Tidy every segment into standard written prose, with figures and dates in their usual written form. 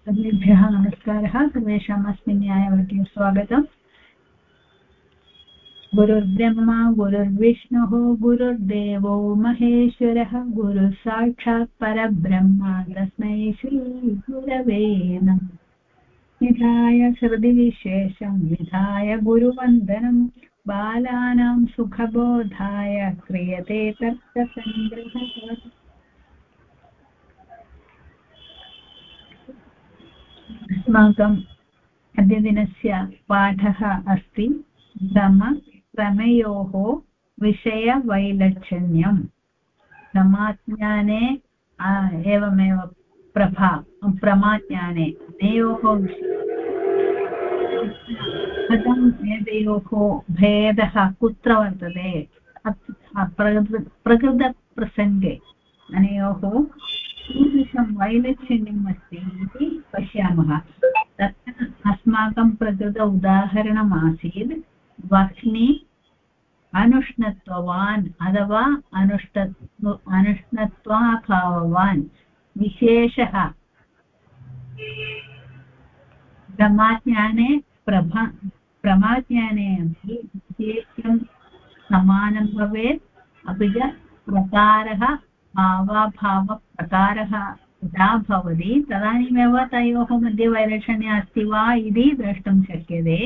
सर्वेभ्यः नमस्कारः। सर्वेषाम् अस्मिन् न्यायवर्गे स्वागतम्। गुरुर्ब्रह्मा गुरुर्विष्णुः गुरुर्देवो महेश्वरः गुरुः साक्षात् परब्रह्म तस्मै श्रीगुरवे नमः। निधाय हृदिविशेषं विधाय गुरुवन्दनं बालानां सुखबोधाय क्रियते तर्कसङ्ग्रहः। अस्माकम् अद्यदिनस्य पाठः अस्ति प्रमेयोः विषयवैलक्षण्यम्। प्रमाज्ञाने एवमेव प्रमाज्ञाने अनयोः कथं एतयोः भेदः कुत्र वर्तते प्रकृतप्रसङ्गे अनयोः कीदृशं वैलक्षण्यम् अस्ति इति पश्यामः। तत्र अस्माकं प्रकृत उदाहरणमासीत् वह्नि अनुष्णत्ववान् अथवा अनुष्णत्वाभाववान् विशेषः प्रमाज्ञाने प्रमाज्ञाने अपि विशेषं समानं भवेत्। अपि च प्रकारः भावाभावप्रकारः यदा भवति तदानीमेव तयोः मध्ये वैलक्षण्यम् अस्ति वा इति द्रष्टुं शक्यते।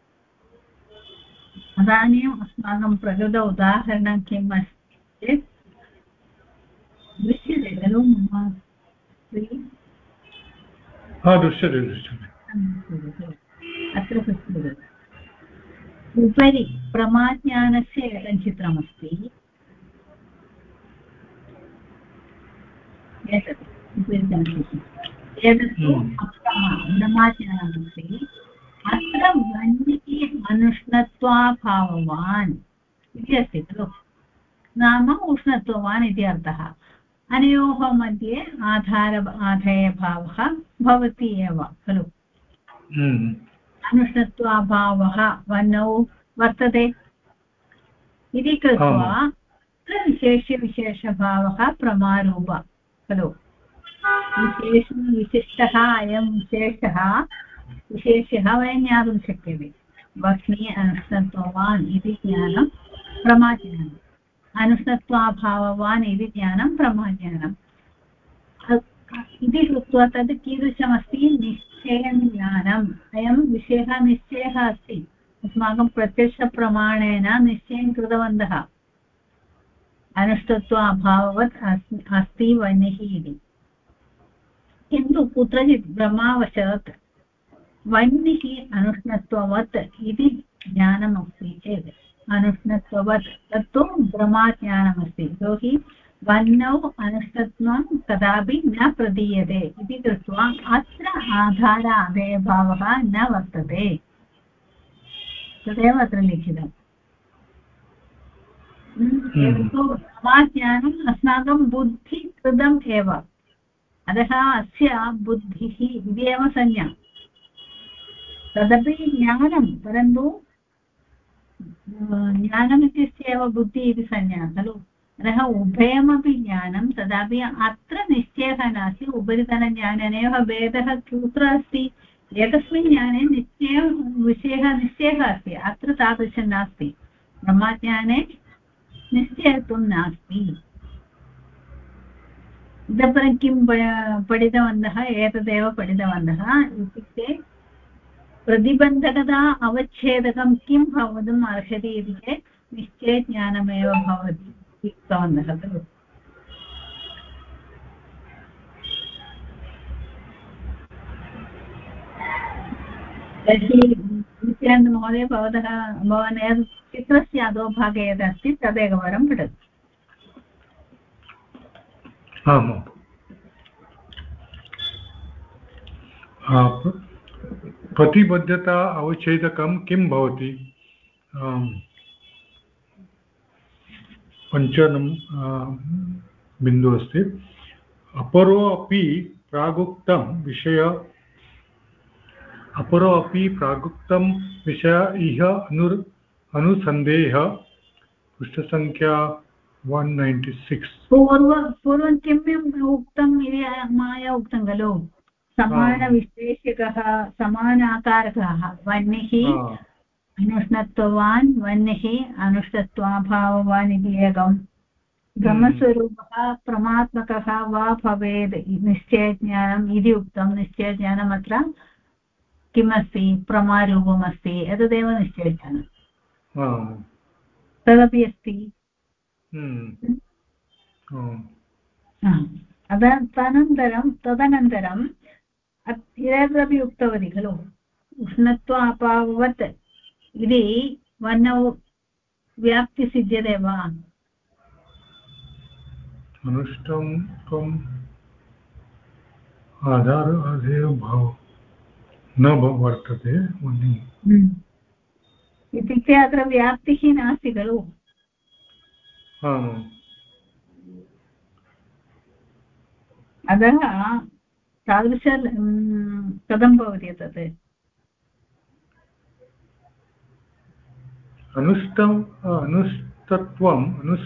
तदानीम् अस्माकं प्रकृत उदाहरणं किम् अस्ति चेत् दृश्यते खलु मम दृश्यते अत्र पश्यतु। उपरि प्रमाज्ञानस्य एकं चित्रमस्ति। एतत् प्रमाज्ञानमस्ति। अत्र वह्निः अनुष्णत्वाभाववान् इति अस्ति खलु, नाम उष्णत्ववान् इति अर्थः। अनयोः मध्ये आधेयभावः भवति एव खलु। अनुष्णत्वाभावः वह्नौ वर्तते इति कृत्वा विशेषभावः प्रमारूप खलु। विशिष्टः अयं विशेषः वयं ज्ञातुं शक्यते। वह्नि अनुष्णत्ववान् इति ज्ञानं प्रमाज्ञानम्, अनुष्णत्वाभाववान् इति ज्ञानं प्रमाज्ञानम् इति कृत्वा तद् कीदृशमस्ति? निश्चयज्ञानम्। अयं विषयः निश्चयः अस्ति। अस्माकं प्रत्यक्षप्रमाणेन निश्चयं कृतवन्तः अनुष्णत्वाभाववत् अस्ति वह्निः इति। किन्तु कुत्रचित् भ्रमावशात् वह्निः अनुष्णत्ववत् इति ज्ञानमस्ति चेत् अनुष्णत्ववत् तत्तु भ्रमाज्ञानमस्ति। यतोहि वह्नौ अनुष्णत्वं कदापि न प्रदीयते इति कृत्वा अत्र आधारादेयभावः न वर्तते। तदेव अत्र लिखितम्। एतत्तु भ्रमाज्ञानम् अस्माकं बुद्धिकृतम् एव, अतः अस्य बुद्धिः इति एव संज्ञा। तदपि ज्ञानं, परन्तु ज्ञानमित्यस्य एव बुद्धिः इति संज्ञा खलु। अतः उभयमपि ज्ञानं, तदापि अत्र निश्चयः नास्ति। उपरितनज्ञानेनैव भेदः कुत्र अस्ति? एकस्मिन् ज्ञाने विषयः निश्चयः अस्ति, अत्र तादृशं नास्ति। ब्रह्मज्ञाने निश्चयत्वं नास्ति। इतः परं किं पठितवन्तः? एतदेव पठितवन्तः। इत्युक्ते प्रतिबन्धकता अवच्छेदकं किं भवितुम् अर्हति इति चेत् निश्चयज्ञानमेव भवति उक्तवन्तः खलु। तर्हि नित्यानन्दमहोदय भवान् चित्रस्य अधोभागे यदस्ति तदेकवारं पठतु। प्रतिबद्धता अवच्छेदकं किं भवति? पञ्चमं बिन्दुः अस्ति। अपरो अपि प्रागुक्तं विषय इह अनुसन्देह। पृष्ठसङ्ख्या 196। पूर्वं किम् उक्तम् इति माया उक्तं खलु। समानविशेषकः समानाकारकः वह्निः अनुष्णत्ववान् वह्निः अनुष्णत्वाभाववान् इति एकं ब्रह्मस्वरूपः परमात्मकः वा भवेत् निश्चयज्ञानम् इति उक्तं निश्चयज्ञानम् अत्र किमस्ति प्रमारूपमस्ति एतदेव निश्चयज्ञानं तदपि अस्ति तदनन्तरम् एतदपि उक्तवती खलु उष्णत्व अपावत् इति वर्णौ व्याप्ति सिद्ध्यते वा अनुष्टं त्वम् आधार अधेय भाव न वर्तते इत्युक्ते अत्र व्याप्तिः नास्ति खलु अतः तादृश कथं भवति तत् अनुष्णत्वम्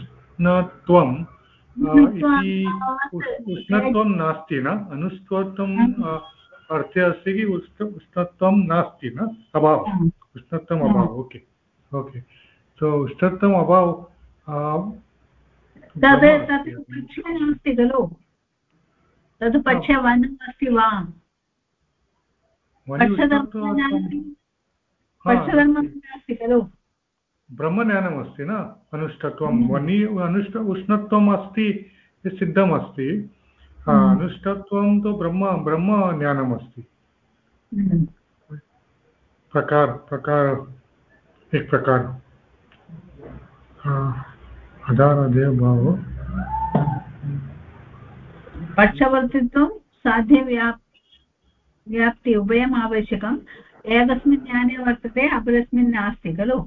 इति उष्णत्वं नास्ति न अनुष्णत्वम् अर्थे अस्ति कि उष्णत्वं नास्ति न अभावः उष्णत्वम् अभावः ओके ओके सो उष्णत्वम् अभावः तद् पक्षः नास्ति खलु तद् पक्षवर्णम् अस्ति वा पक्षधर्मः नास्ति खलु ब्रह्मज्ञानम् अस्ति न अनुष्ठत्वं वनि उष्णत्वम् अस्ति सिद्धम् अस्ति अनुष्ठत्वं तु ब्रह्मज्ञानम् अस्ति एक प्रकार आधारादेव भाव पक्षवर्तित्वं साध्यव्याप्ति उभयम् आवश्यकम् एकस्मिन् ज्ञाने वर्तते अपरस्मिन् नास्ति खलु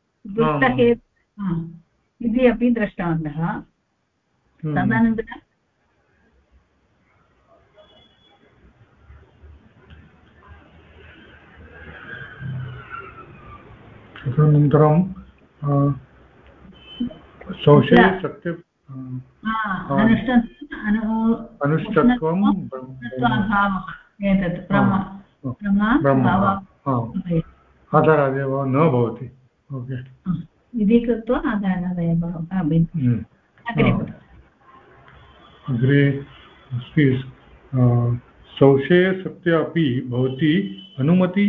इति अपि दृष्टवन्तः तदनन्तरं संशये सत्य अनुष्ठत्वं एतत् आधारादेव न भवति ओके इति कृत्वा आधारादेव अग्रे अस्ति संशये सत्य अपि भवति अनुमति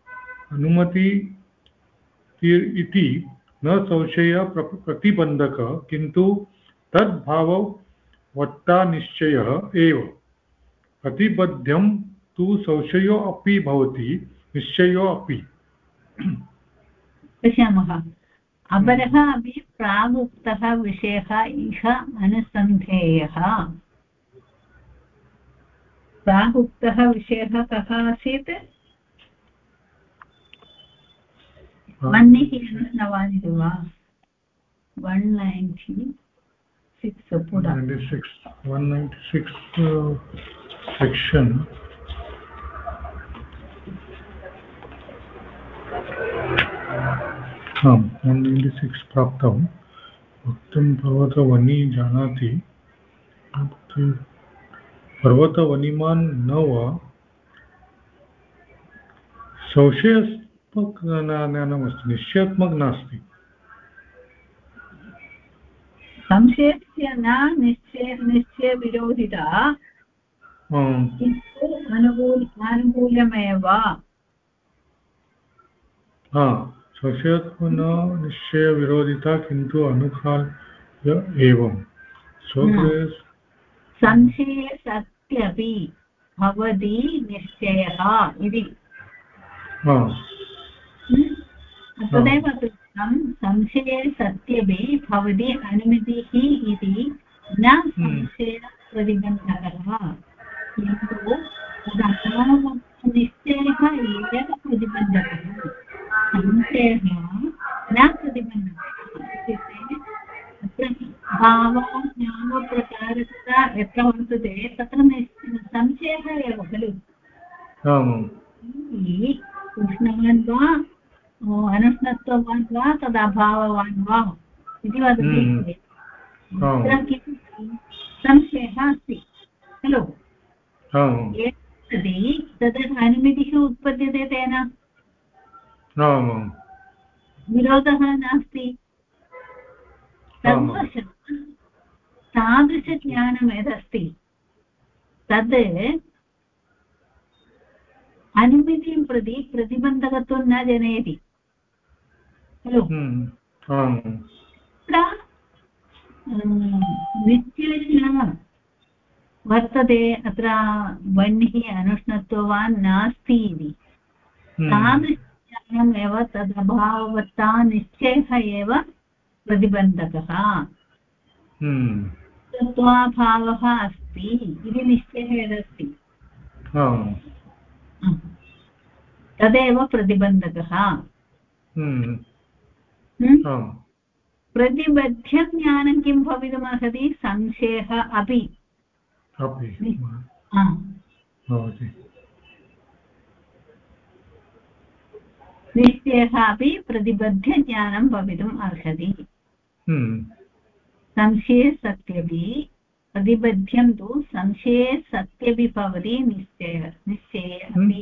इति न संशय प्रतिबन्धक किन्तु तद्भाववत्ता निश्चयः एव प्रतिबद्धं तु संशयो अपि भवति निश्चयो अपि पश्यामः अपरः अपि प्रागुक्तः विषयः इह अनुसन्धेयः प्रागुक्तः विषयः कः आसीत् वह्निः अनुष्णवान् इति वा 196 सेक्शन् 196 प्राप्तं वक्तुं पर्वतवनी जानाति पर्वतवनिमान् न वा संशयात्मक ज्ञानमस्ति निश्चयात्मक नास्ति संशयस्य न निश्चयविरोधिता किन्तु अनुकूलमेव संशयात्मक न निश्चयविरोधिता किन्तु अनुकूल एवं संशये सत्यपि भवति निश्चयः इति तदेव संशये सत्यपि भवति अनुमतिः इति न संशयप्रतिबन्धकः किन्तु निश्चयः एव प्रतिबन्धकः संशयः न प्रतिबन्धकः इत्युक्ते अत्र भावज्ञानप्रकारकता यत्र वर्तते तत्र संशयः एव खलु उष्णवान् वा अनुष्णत्ववान् वा तदभाववान् वा इति वदति तत्र किमस्ति संशयः अस्ति खलु तद् अनुमितिः उत्पद्यते तेन आमां विरोधः नास्ति तद्वशः तादृशज्ञानं यदस्ति तद् अनुमितिं प्रति प्रतिबन्धकत्वं न जनयति खलु निश्चयः वर्तते अत्र वह्निः अनुष्णत्वान् नास्ति इति तादृशज्ञानमेव तदभाववत्ता निश्चयः एव प्रतिबन्धकः तत्त्वाभावः अस्ति इति निश्चयः यदस्ति तदेव प्रतिबन्धकः प्रतिबद्धं ज्ञानं किं भवितुमर्हति संशयः अपि निश्चयः अपि प्रतिबद्धज्ञानं भवितुम् अर्हति संशये सत्यपि प्रतिबद्धं तु संशये सत्यपि भवति निश्चये अपि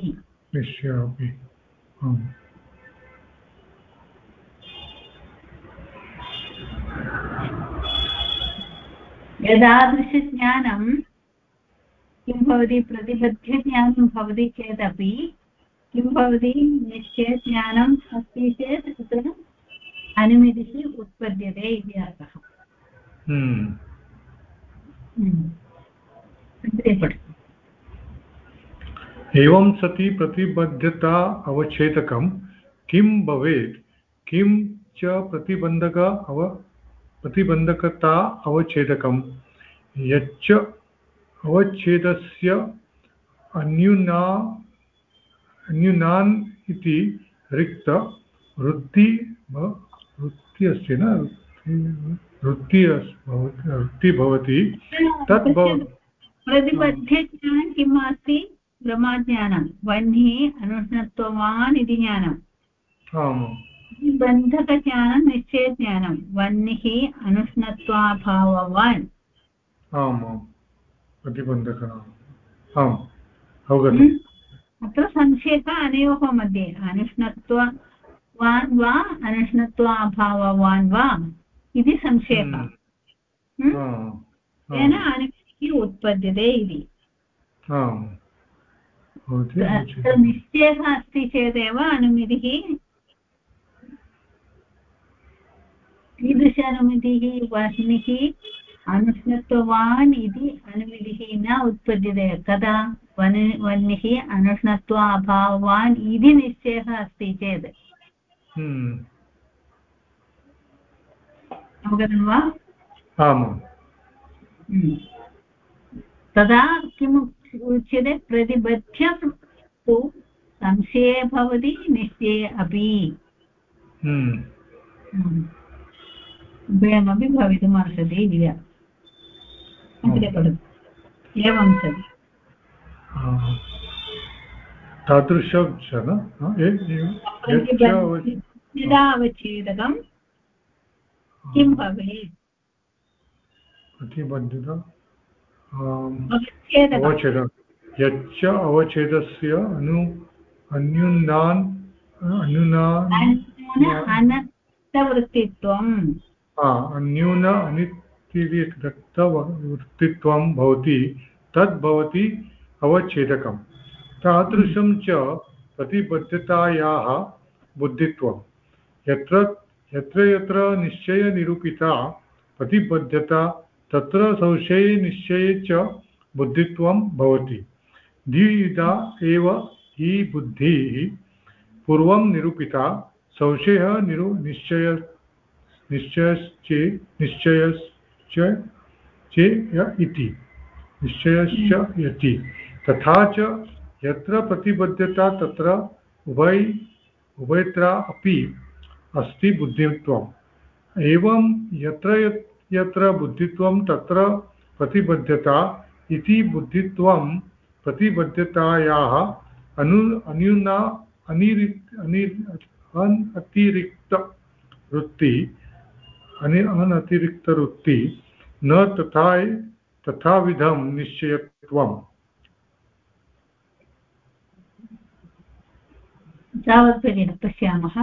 एतादृशज्ञानं किं भवति प्रतिबद्धज्ञानं भवति चेदपि किं भवति निश्चयज्ञानम् अस्ति चेत् तत्र अनुमितिः उत्पद्यते इति अर्थः एवं सति प्रतिबद्धता अवच्छेदकं किं भवेत् किं च प्रतिबन्धकता अवच्छेदकं यच्च अवच्छेदस्य अन्यूनान् इति रिक्त वृत्ति अस्ति न वृत्ति भवति तत् प्रतिबद्धज्ञानं किम् अस्ति ब्रह्मज्ञानं वह्निः अनुष्णत्वान् इति ज्ञानं बन्धकज्ञानं निश्चयज्ञानं वह्निः अनुष्णत्वाभाववान् प्रतिबन्धकः अत्र संशयः अनयोः मध्ये अनुष्णत्वान् वा अनुष्णत्वाभाववान् वा इति संशयः तेन अनुमितिः उत्पद्यते इति निश्चयः अस्ति चेदेव अनुमितिः कीदृश अनुमितिः वह्निः अनुष्णत्वान् इति अनुमितिः न उत्पद्यते कदा वह्निः अनुष्णत्वा अभावान् इति निश्चयः अस्ति चेत् अवगतं वा तदा किम् उच्यते प्रतिबद्धं तु संशये भवति निश्चये अपि उभयमपि भवितुम् अर्हति इति अग्रे पठतु एवं सति तादृशं यदा अवच्छेदकं किं भवेत् प्रतिबद्धता अवच्छेदः यच्च अवच्छेदस्य अनर्थवृत्तित्वम् अन्यून अनित्यवृत्तित्वं भवति तद्भवति अवच्छेदकं तादृशं च प्रतिबद्धतायाः बुद्धित्वं यत्र यत्र निश्चयनिरूपिता प्रतिबद्धता तत्र संशये निश्चये च बुद्धित्वं भवति द्विविधा एव ही बुद्धिः पूर्वं निरूपिता संशयः निश्चयश्च इति तथा च यत्र प्रतिबद्धता तत्र उभयत्र अपि अस्ति बुद्धित्वम् एवं यत्र बुद्धित्वं तत्र प्रतिबद्धता इति बुद्धित्वं प्रतिबद्धतायाः अनतिरिक्तवृत्ति न तथाविधं निश्चयत्वम् तावत्पर्यन्तं पश्यामः।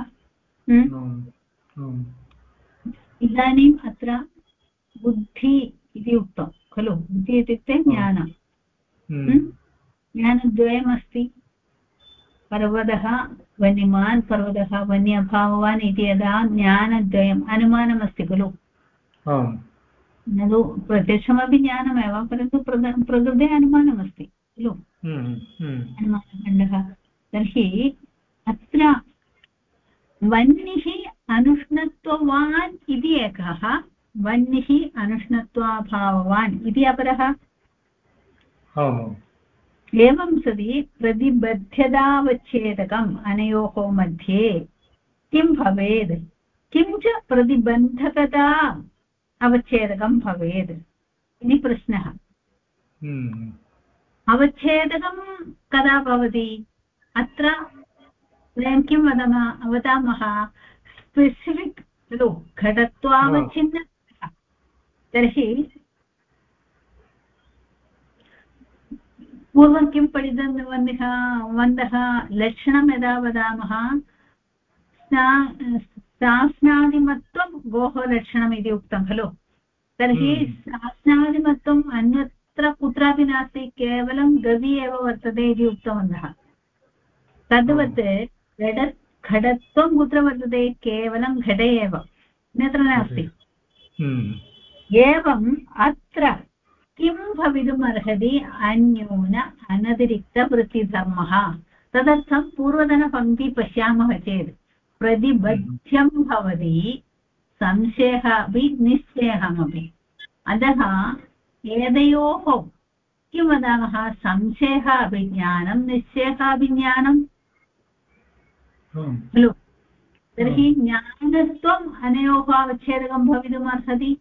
इदानीम् अत्र बुद्धि इति उक्तं खलु। बुद्धि इत्युक्ते ज्ञानं। ज्ञानद्वयमस्ति। पर्वतः वन्यमान्, पर्वतः वन्यभाववान् इति यदा ज्ञानद्वयम् अनुमानमस्ति खलु। न तु प्रत्यक्षमपि ज्ञानमेव, परन्तु प्रकृते अनुमानमस्ति खलु। अनुमानखण्डः। तर्हि अत्र वह्निः अनुष्णत्ववान् इति एकः, वह्निः अनुष्णत्वाभाववान् इति अपरः। एवं सति प्रतिबध्यतावच्छेदकम् अनयोः मध्ये किं भवेत्, किं च प्रतिबन्धकता अवच्छेदकं भवेत् इति प्रश्नः। अवच्छेदकं कदा भवति? अत्र वयं किं वदामः? स्पेसिफिक् खलु, घटत्वावच्छिन्न। तर्हि पूर्वं किं पठितवन्तः? लक्षणं यदा वदामः, शासनादिमत्वं गोः लक्षणम् इति उक्तं खलु। तर्हि शासनादिमत्वम् अन्यत्र कुत्रापि नास्ति, केवलं गवि एव वर्तते इति उक्तवन्तः। तद्वत् घटत्वं कुत्र वर्तते? केवलं घटे एव, अन्यत्र नास्ति। एवम् अत्र किं भवितुमर्हति? अन्यून अनतिरिक्तवृत्तिधर्मः। तदर्थं पूर्वतनपङ्क्ति पश्यामः चेत् प्रतिबध्यं भवति, संशयः अपि निश्चयमपि। अतः एतयोः किं वदामः? संशयः अभिज्ञानं, निश्चयः अभिज्ञानं खलु। तर्हि ज्ञानत्वम् अनयोः अवच्छेदकं भवितुमर्हति।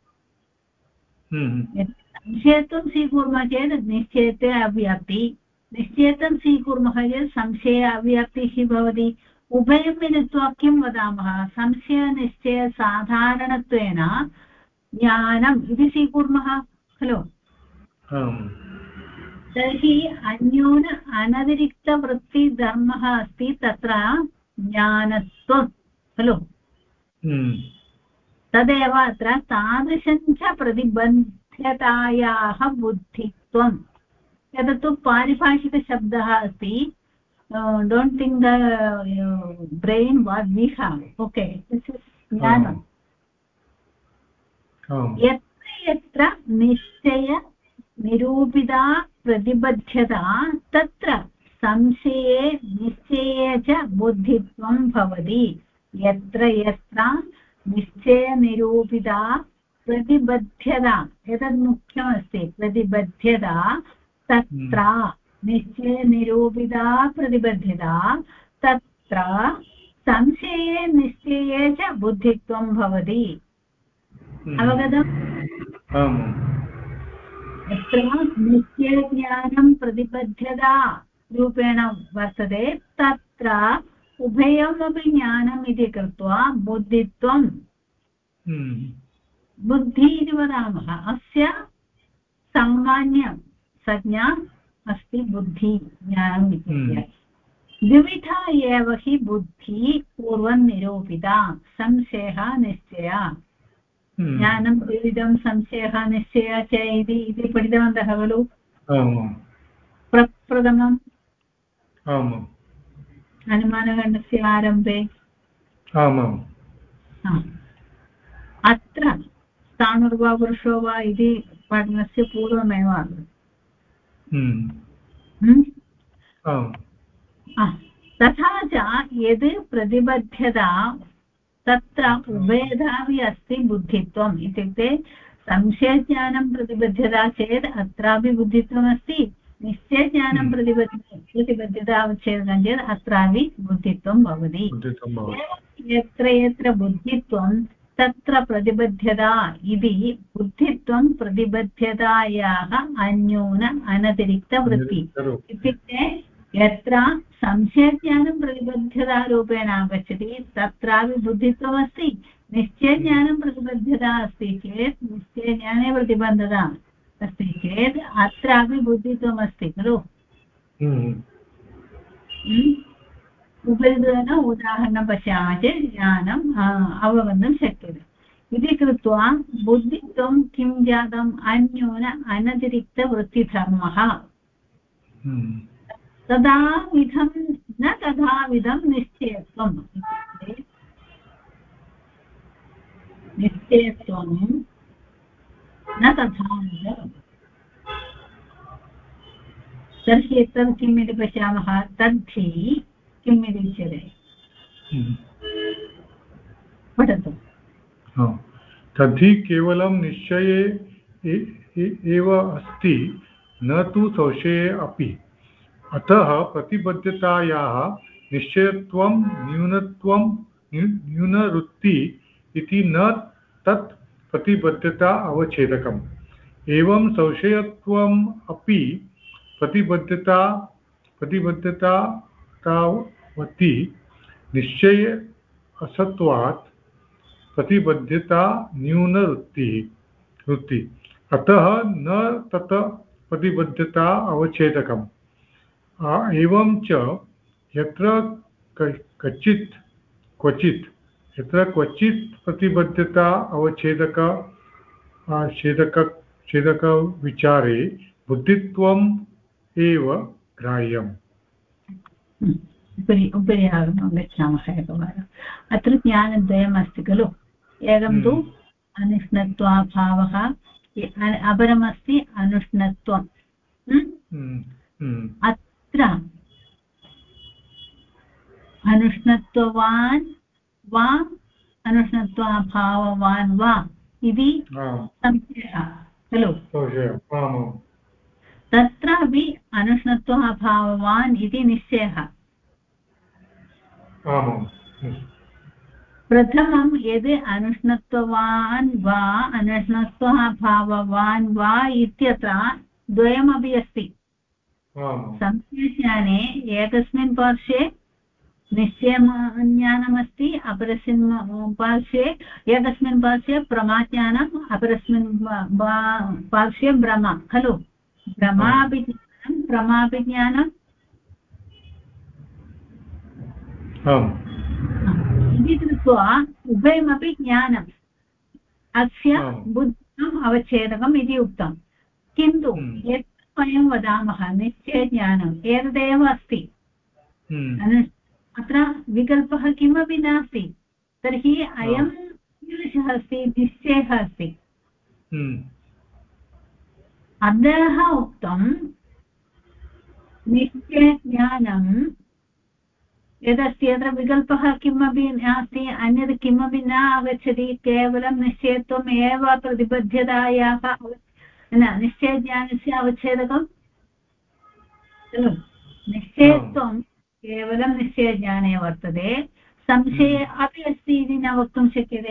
संशयत्वं स्वीकुर्मः चेत् निश्चयत्वे अव्याप्ति, निश्चयत्वं स्वीकुर्मः चेत् संशय अव्याप्तिः भवति। उभयं मिलित्वा किं वदामः? संशयनिश्चयसाधारणत्वेन ज्ञानम् इति स्वीकुर्मः खलु। तर्हि अन्यून अनतिरिक्तवृत्तिधर्मः अस्ति तत्र ज्ञानत्वं खलु। तदेव अत्र तादृशं च प्रतिबन्ध्यतायाः बुद्धित्वं। एतत्तु पारिभाषिकशब्दः अस्ति। Don't think the brain what we have. Okay, this is ज्ञानं। यत्र यत्र निश्चय निरूपिता प्रतिबध्यता तत्र संशये निश्चये च बुद्धित्वं भवति। यत्र यत्र निश्चयनिरूपिता प्रतिबध्यता, एतत् मुख्यमस्ति, प्रतिबध्यता, तत्र निश्चयनिरूपिता प्रतिबद्धता, तत्र संशये निश्चये च बुद्धित्वं भवति। अवगतम्? यत्र निश्चयज्ञानं प्रतिबद्धता रूपेण वर्तते तत्र उभयमपि ज्ञानम् इति कृत्वा बुद्धित्वं, बुद्धि इति वदामः। अस्य सामान्य संज्ञा अस्ति बुद्धि, ज्ञानम् इत्यस्य। द्विविधा एव हि बुद्धि पूर्वं निरूपिता, संशयः निश्चय। ज्ञानं द्विविधं, संशयः निश्चयः च इति पठितवन्तः खलु प्रप्रथमम् अनुमानखण्डस्य आरम्भे। अत्र स्थाणुर्वा पुरुषो वा इति पठनस्य पूर्वमेव तथा च यद् प्रतिबद्धता तत्र उभयधापि अस्ति बुद्धित्वम्। इत्युक्ते संशयज्ञानं प्रतिबद्धता चेत् अत्रापि बुद्धित्वमस्ति, निश्चयज्ञानं प्रतिबद्धता अवच्छेदनं चेत् अत्रापि बुद्धित्वं भवति। यत्र यत्र बुद्धित्वं तत्र प्रतिबद्धता इति बुद्धित्वं प्रतिबद्धतायाः अन्यून अनतिरिक्तवृत्ति। इत्युक्ते यत्र संशयज्ञानं प्रतिबद्धतारूपेण आगच्छति तत्रापि बुद्धित्वमस्ति, निश्चयज्ञानं प्रतिबद्धता अस्ति चेत् निश्चयज्ञाने प्रतिबद्धता अस्ति चेत् अत्रापि बुद्धित्वमस्ति खलु। उपरितन उदाहरणं पश्यामः चेत् ज्ञानम् अवगन्तुं शक्यते इति कृत्वा बुद्धित्वं किं जातम् अन्यून अनतिरिक्तवृत्तिधर्मः तदाविधं न तथाविधं निश्चयत्वम् इत्युक्ते निश्चयत्वं न तथाविधम् तर्हि एतत् किम् इति पश्यामः तद्धि किम् इति उच्यते पठतु तद्धि केवलं निश्चये एव अस्ति न तु संशये अपि अतः प्रतिबद्धतायाः निश्चयत्वं न्यूनवृत्ति इति न तत् प्रतिबद्धता अवच्छेदकम् एवं संशयत्वम् अपि प्रतिबद्धतावती निश्चय असत्वात् प्रतिबद्धता न्यूनवृत्ति अतः न तत् प्रतिबद्धता अवच्छेदकम् एवं च यत्र क्वचित् प्रतिबद्धता छेदक विचारे बुद्धित्वम् एव ग्राह्यम् उपरि गच्छामः एकवारम् अत्र ज्ञानद्वयम् अस्ति खलु एकं तु अनुष्णत्वाभावः अपरमस्ति अनुष्णत्वम् अत्र अनुष्णत्ववान् वा अनुष्णत्वाभाववान् वा इति संशयः खलु तत्रापि अनुष्णत्वाभाववान् इति निश्चयः प्रथमं यद् अनुष्णत्ववान् वा अनुष्णत्वाभाववान् वा इत्यत्र द्वयमपि अस्ति संशयज्ञाने एकस्मिन् पार्श्वे निश्चयज्ञानमस्ति अपरस्मिन् पार्श्वे एकस्मिन् पार्श्वे प्रमाज्ञानम् अपरस्मिन् पार्श्वे भ्रम खलु भ्रमापि ज्ञानं प्रमापि ज्ञानम् इति कृत्वा उभयमपि ज्ञानम् अस्य बुद्धिम् अवच्छेदकम् इति उक्तं किन्तु यत् वयं वदामः निश्चयज्ञानम् एतदेव अस्ति अत्र विकल्पः किमपि नास्ति तर्हि अयं कीदृशः अस्ति निश्चयः अस्ति अधः उक्तं निश्चयज्ञानं यदस्ति अत्र विकल्पः किमपि नास्ति अन्यत् किमपि न आगच्छति केवलं निश्चयत्वम् एव प्रतिबद्धतायाः निश्चयज्ञानस्य अवच्छेदकं खलु निश्चयत्वं केवलं निश्चयज्ञाने वर्तते संशये अपि अस्ति इति न वक्तुं शक्यते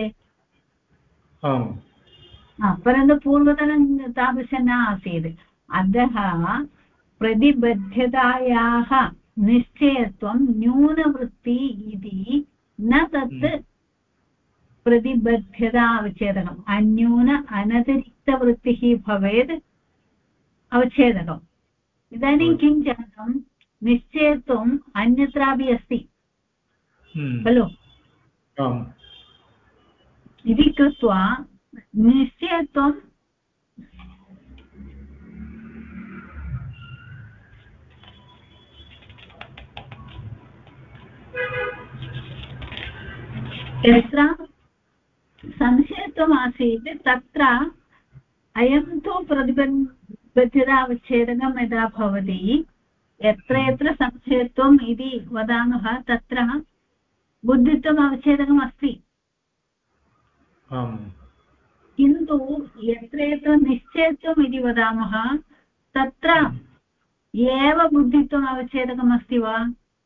परन्तु पूर्वतनं तादृशं न आसीत् अतः प्रतिबद्धतायाः निश्चयत्वं न्यूनवृत्ति इति न तत् प्रतिबद्धता अवच्छेदकम् अन्यून अनतिरिक्तवृत्तिः भवेत् अवच्छेदकम् इदानीं किं जातं निश्चयत्वम् अन्यत्रापि अस्ति खलु इति कृत्वा निश्चयत्वं यत्र संशयत्वमासीत् तत्र अयं तु प्रतिबद्धतावच्छेदकं यदा भवति यत्र यत्र संशयत्वम् इति वदामः तत्र बुद्धित्वम् अवच्छेदकम् अस्ति किन्तु यत्र यत्र निश्चयत्वम् इति वदामः तत्र एव बुद्धित्वम् अवच्छेदकम् अस्ति वा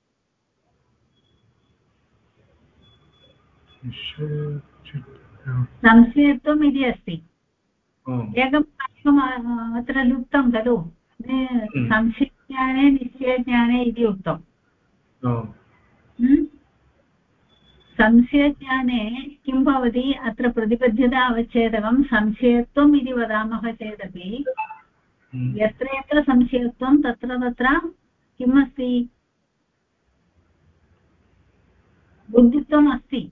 संशयत्वम् इति अस्ति एकं कार्यम् अत्र लुप्तं खलु संशयज्ञाने निश्चयज्ञाने इति उक्तं संशयज्ञाने किं भवति अत्र प्रतिबद्धता अवच्छेदकं संशयत्वम् इति वदामः चेदपि यत्र यत्र संशयत्वं तत्र तत्र किम् अस्ति बुद्धित्वम् अस्ति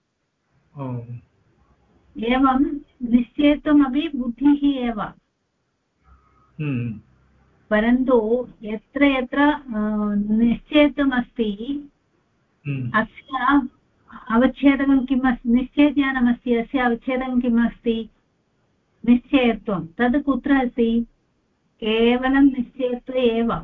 एवं निश्चयत्वमपि बुद्धिः एव परन्तु यत्र यत्र निश्चयत्वम् अस्ति अस्य अवच्छेदकं किम् अस्ति निश्चयज्ञानमस्ति अस्य अवच्छेदकं किम् अस्ति निश्चयत्वं तद् कुत्र अस्ति केवलं निश्चयत्वे एव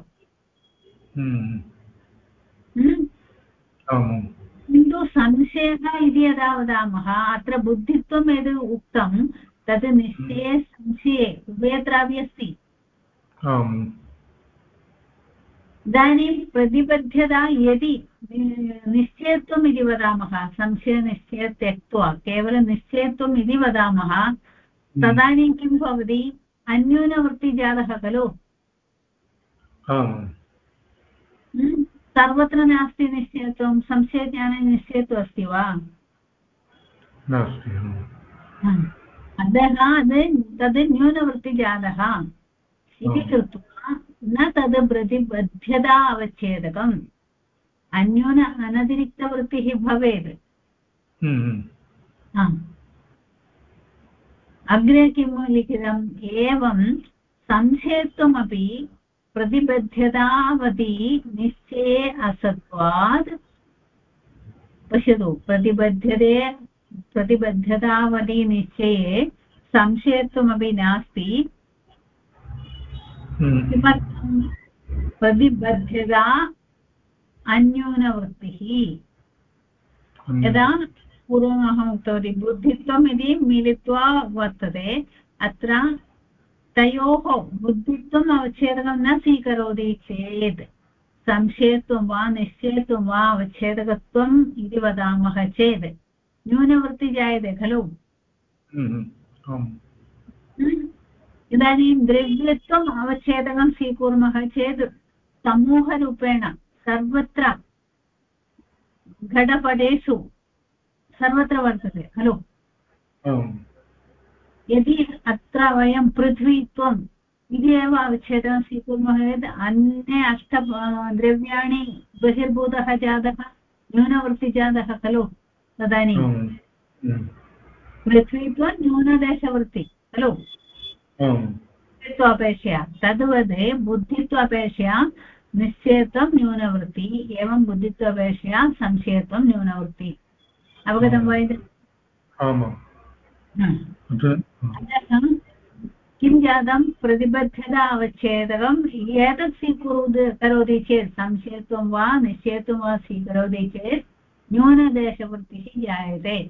किन्तु संशयः इति यदा वदामः अत्र बुद्धित्वं यद् उक्तं तद् निश्चये संशये उभयत्रापि अस्ति इदानीं प्रतिबद्धता यदि निश्चयत्वम् इति वदामः संशयनिश्चय त्यक्त्वा केवलं निश्चयत्वम् इति वदामः तदानीं किं भवति अन्यूनवृत्तिजातः खलु सर्वत्र नास्ति निश्चयत्वं संशयज्ञाने निश्चयत्वम् अस्ति वा अतः तद् न्यूनवृत्तिजातः इति कृत्वा न तद् प्रतिबद्धता अवच्छेदकम् अन्यून अनतिरिक्तवृत्तिः भवेत् अग्रे किं लिखितम् एवं संशयत्वमपि प्रतिबद्धतावती निश्चये असत्वात् पश्यतु प्रतिबद्धतावती निश्चये संशयत्वमपि नास्ति किमर्थं प्रतिबद्धता अन्यूनवृत्तिः यदा पूर्वमहम् उक्तवती बुद्धित्वम् इति मिलित्वा वर्तते अत्र तयोः बुद्धित्वम् अवच्छेदकं न स्वीकरोति चेत् संशयत्वं वा निश्चयत्वं वा अवच्छेदकत्वम् इति वदामः चेत् न्यूनवृत्तिः जायते खलु इदानीं द्रव्यत्वम् अवच्छेदकं स्वीकुर्मः चेत् समूहरूपेण सर्वत्र घटपटेषु सर्वत्र वर्तते खलु यदि अत्र वयं पृथ्वीत्वम् इति एव अवच्छेदकं स्वीकुर्मः चेत् अन्ये 8 द्रव्याणि बहिर्भूतः जातः न्यूनवृत्तिजातः खलु तदानीं पृथ्वीत्वं न्यूनदेशवृत्ति खलु बुद्धित्वापेक्षया तद्वद् बुद्धित्वापेक्षया निश्चयत्वं न्यूनवृत्ति एवं बुद्धित्वापेक्षया संशयत्वं न्यूनवृत्ति अवगतं वा इति किं जातं प्रतिबद्धता अवच्छेदकम् एतत् स्वीकरोति चेत् संशयत्वं वा निश्चयत्वं वा स्वीकरोति चेत् न्यूनदेशवृत्तिः जायते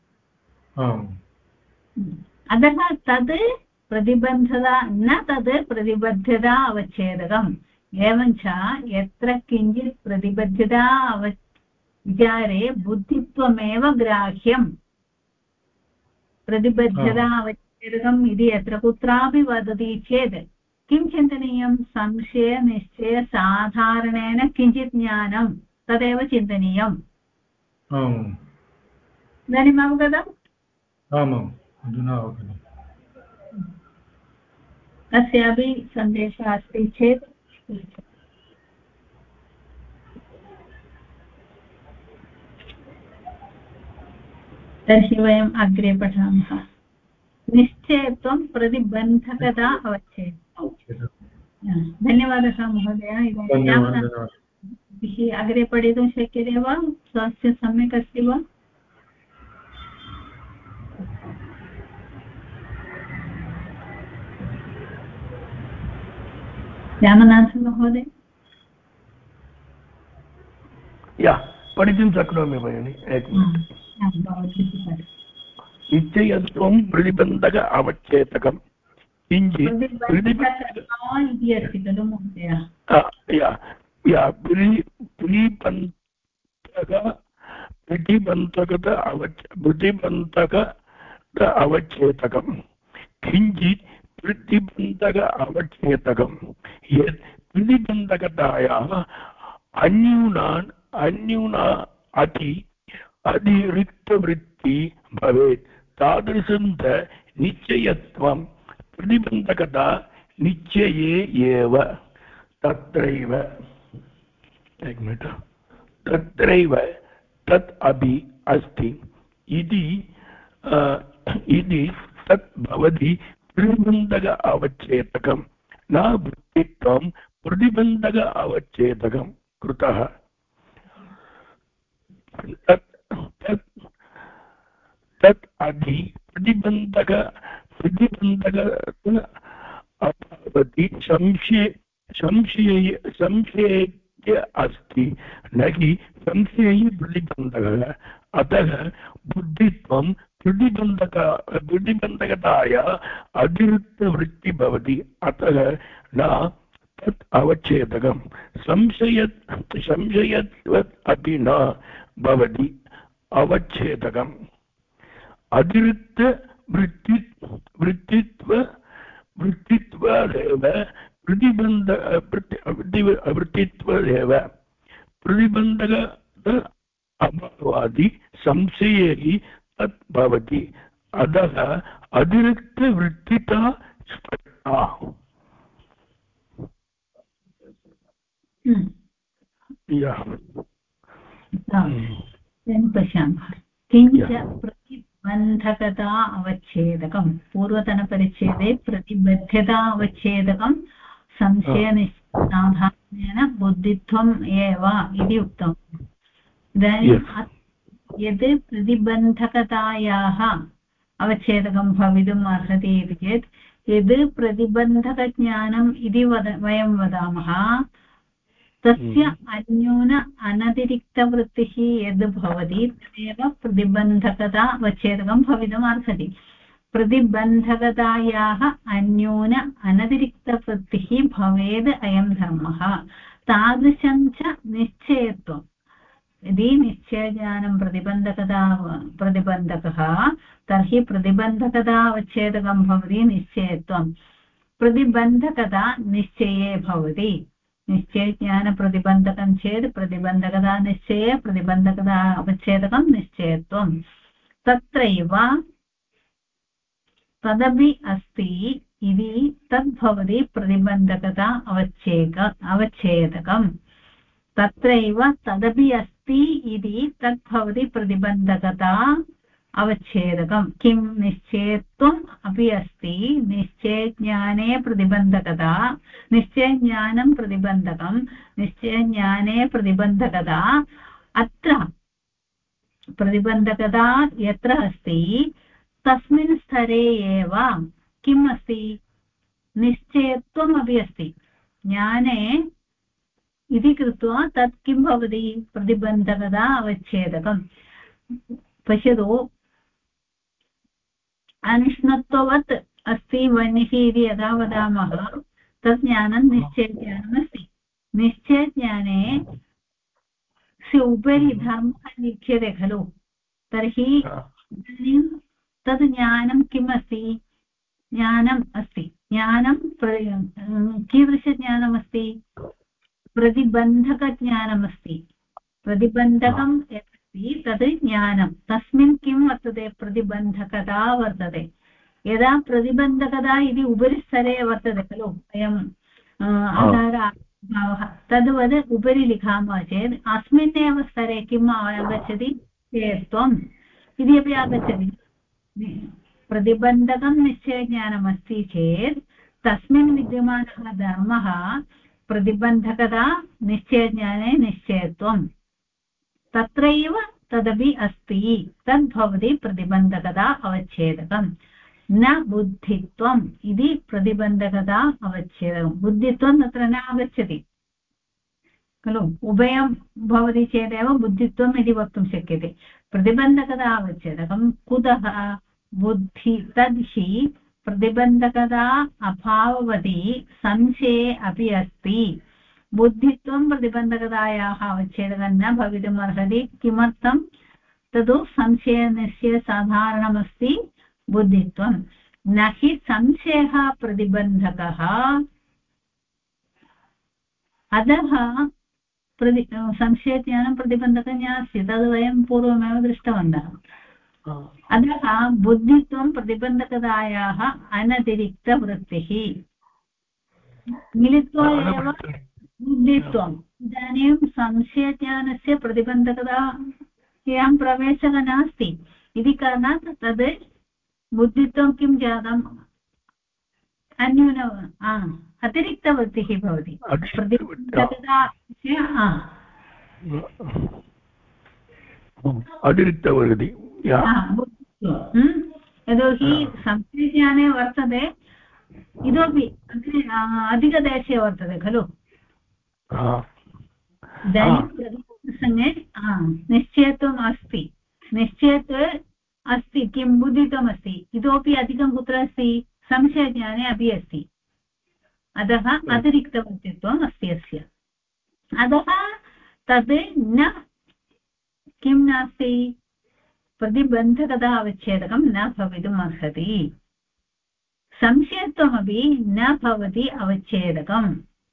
अतः तद् प्रतिबद्धता न तद् प्रतिबद्धता अवच्छेदकम् एवञ्च यत्र किञ्चित् प्रतिबद्धता विचारे बुद्धित्वमेव ग्राह्यम् प्रतिबद्धता अवच्छेदकम् इति यत्र कुत्रापि वदति चेत् किं चिन्तनीयं संशय निश्चय साधारणेन किञ्चित् ज्ञानं तदेव चिन्तनीयम् इदानीम् अवगतम् अधुना अवगतम् कस्यापि सन्देशः अस्ति चेत् तर्हि वयम् अग्रे पठामः निश्चयत्वं प्रतिबन्धकता अवच्छेदकम् धन्यवादः महोदय इदानीं अग्रे पठितुं शक्यते वा स्वास्थ्यं सम्यक् अस्ति वा रामनाथन् महोदय पठितुं शक्नोमि भगिनि एकमिनिट् निश्चयत्वं प्रतिबन्धक अवच्छेदकं किञ्चित् प्रतिबन्धक अवच्छेदकं किञ्चित् प्रतिबन्धक अवच्छेदकं यत् प्रतिबन्धकतायाः अन्यूना अति अतिरिक्तवृत्ति भवेत् तादृशं च निश्चयत्वं प्रतिबन्धकता निश्चये एव तत्रैव तत् अपि अस्ति इति तत् भवति प्रतिबन्धक अवच्छेदकं न वृत्तित्वं प्रतिबन्धक अवच्छेदकं कृतः तत् अपि प्रतिबन्धक अभवति संशय अस्ति न हि संशये प्रतिबन्धकः अतः बुद्धित्वं प्रतिबन्धकताया अतिरिक्तवृत्ति भवति अतः न तत् अवच्छेदकं संशयत्वत् अपि न भवति अवच्छेदकम् वृत्तित्वेव वृत्तित्वेव प्रतिबन्धक अभावादि संशये हि तत् भवति अतः अतिरिक्तवृत्तिता स्पष्टा पश्यामः किञ्च प्रतिबन्धकता अवच्छेदकं पूर्वतनपरिच्छेदे प्रतिबद्धता अवच्छेदकं संशयनिष्ठाधानेन बुद्धित्वम् एव इति उक्तम् इदानीं यद् प्रतिबन्धकतायाः अवच्छेदकं भवितुम् अर्हति इति चेत् यद् प्रतिबन्धकज्ञानम् इति वयं वदामः तस्य अन्यून अनतिरिक्तवृत्तिः यद् भवति तदेव प्रतिबन्धकता अवच्छेदकं भवितुम् अर्हति प्रतिबन्धकतायाः अन्यून अनतिरिक्तवृत्तिः भवेद् अयं धर्मः तादृशं च निश्चयत्वम् यदि निश्चयज्ञानं प्रतिबन्धकः तर्हि प्रतिबन्धकता अवच्छेदकं भवति निश्चयत्वं प्रतिबन्धकता निश्चये भवति निश्चयज्ञानप्रतिबन्धकं चेत् प्रतिबन्धकता निश्चये प्रतिबन्धकता अवच्छेदकं निश्चयत्वं तत्रैव तदपि अस्ति इति तद्भवति प्रतिबन्धकता अवच्छेदकं तत्रैव तदपि अस्ति इति तद्भवति प्रतिबन्धकता अवच्छेदकं किं निश्चयत्वम् अपि अस्ति निश्चयज्ञाने प्रतिबन्धकता निश्चयज्ञानं प्रतिबन्धकं निश्चयज्ञाने प्रतिबन्धकता अत्र प्रतिबन्धकता यत्र अस्ति तस्मिन् स्तरे एव किम् अस्ति निश्चयत्वम् अपि अस्ति ज्ञाने इति कृत्वा तत् किं भवति प्रतिबन्धकता अवच्छेदकं पश्यतु अनुष्णत्ववत् अस्ति वह्निः इति यदा वदामः तत् ज्ञानं निश्चयज्ञानमस्ति निश्चयज्ञाने उपरि धर्मः लिख्यते खलु तर्हि इदानीं तद् ज्ञानं किम् अस्ति ज्ञानम् अस्ति ज्ञानं कीदृशज्ञानमस्ति प्रतिबन्धकज्ञानमस्ति प्रतिबन्धकं यदस्ति तद् ज्ञानं तस्मिन् किं वर्तते प्रतिबन्धकता वर्तते यदा प्रतिबन्धकता इति उपरिस्तरे वर्तते खलु अयम् आधारभावः तद्वद् उपरि लिखामः चेत् अस्मिन्नेव स्तरे किम् आगच्छति निश्चयत्वम् इति अपि आगच्छति प्रतिबन्धकं निश्चयज्ञानमस्ति चेत् तस्मिन् विद्यमानः धर्मः प्रतिबन्धकता निश्चयज्ञाने निश्चयत्वम् तत्रैव तदपि अस्ति तद्भवति प्रतिबन्धकता अवच्छेदकं न बुद्धित्वम् इति प्रतिबन्धकता अवच्छेदकं बुद्धित्वं तत्र न आगच्छति खलु उभयं भवति चेदेव बुद्धित्वम् इति वक्तुं शक्यते प्रतिबन्धकता अवच्छेदकं कुतः बुद्धि तद्हि प्रतिबन्धकता अभाववती संशये अपि अस्ति बुद्धित्वं प्रतिबन्धकतायाः अवच्छेदकं न भवितुम् अर्हति किमर्थं तद् संशयस्य साधारणमस्ति बुद्धित्वं न हि संशयः प्रतिबन्धकः अतः संशयज्ञानं प्रतिबन्धकं नास्ति तद् वयं पूर्वमेव दृष्टवन्तः अतः बुद्धित्वं प्रतिबन्धकतायाः अनतिरिक्तवृत्तिः मिलित्वा एव बुद्धित्वम् इदानीं संशयज्ञानस्य प्रतिबन्धकता यं प्रवेशः नास्ति इति कारणात् तद् बुद्धित्वं किं जातम् अन्यून अतिरिक्तवृत्तिः भवति प्रतिबद्धता अतिरिक्तवृत्ति यतोहि संस्कृतज्ञाने वर्तते इतोपि अधिकदेशे वर्तते खलु इदानीं प्रसङ्गे निश्चयत्वम् अस्ति निश्चयत् अस्ति किं बुद्धित्वम् अस्ति इतोपि अधिकं कुत्र अस्ति संशयज्ञाने अपि अस्ति अतः अतिरिक्तवृत्तित्वम् अस्ति अस्य अतः तद् न किं नास्ति प्रतिबन्धकता अवच्छेदकं न भवितुम् अर्हति संशयत्वमपि न भवति अवच्छेदकम्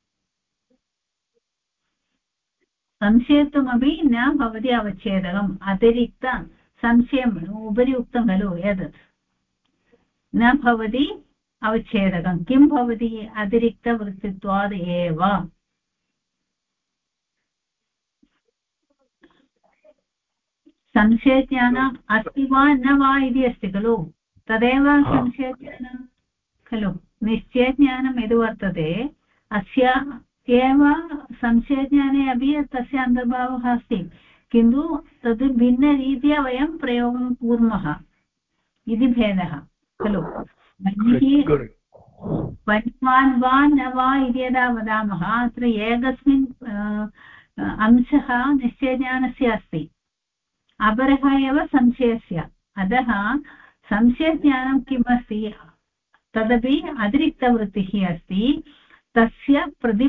संशयत्वमपि न भवति अवच्छेदकम् अतिरिक्त संशयम् उपरि उक्तं खलु यद् न भवति अवच्छेदकं किं भवति अतिरिक्तवृत्तित्वात् एव संशयज्ञानम् अस्ति वा न वा इति अस्ति खलु तदेव संशयज्ञानं खलु निश्चयज्ञानं यद् वर्तते अस्य एव संशयज्ञाने अपि तस्य अन्तर्भावः अस्ति किन्तु तद् भिन्नरीत्या वयं प्रयोगं कुर्मः इति भेदः खलु वन्यवान् वा न वा इति यदा वदामः अत्र एकस्मिन् अंशः निश्चयज्ञानस्य अस्ति अपरः एव संशयस्य अतः संशयज्ञानं किम् अस्ति तदपि अतिरिक्तवृत्तिः अस्ति तस्य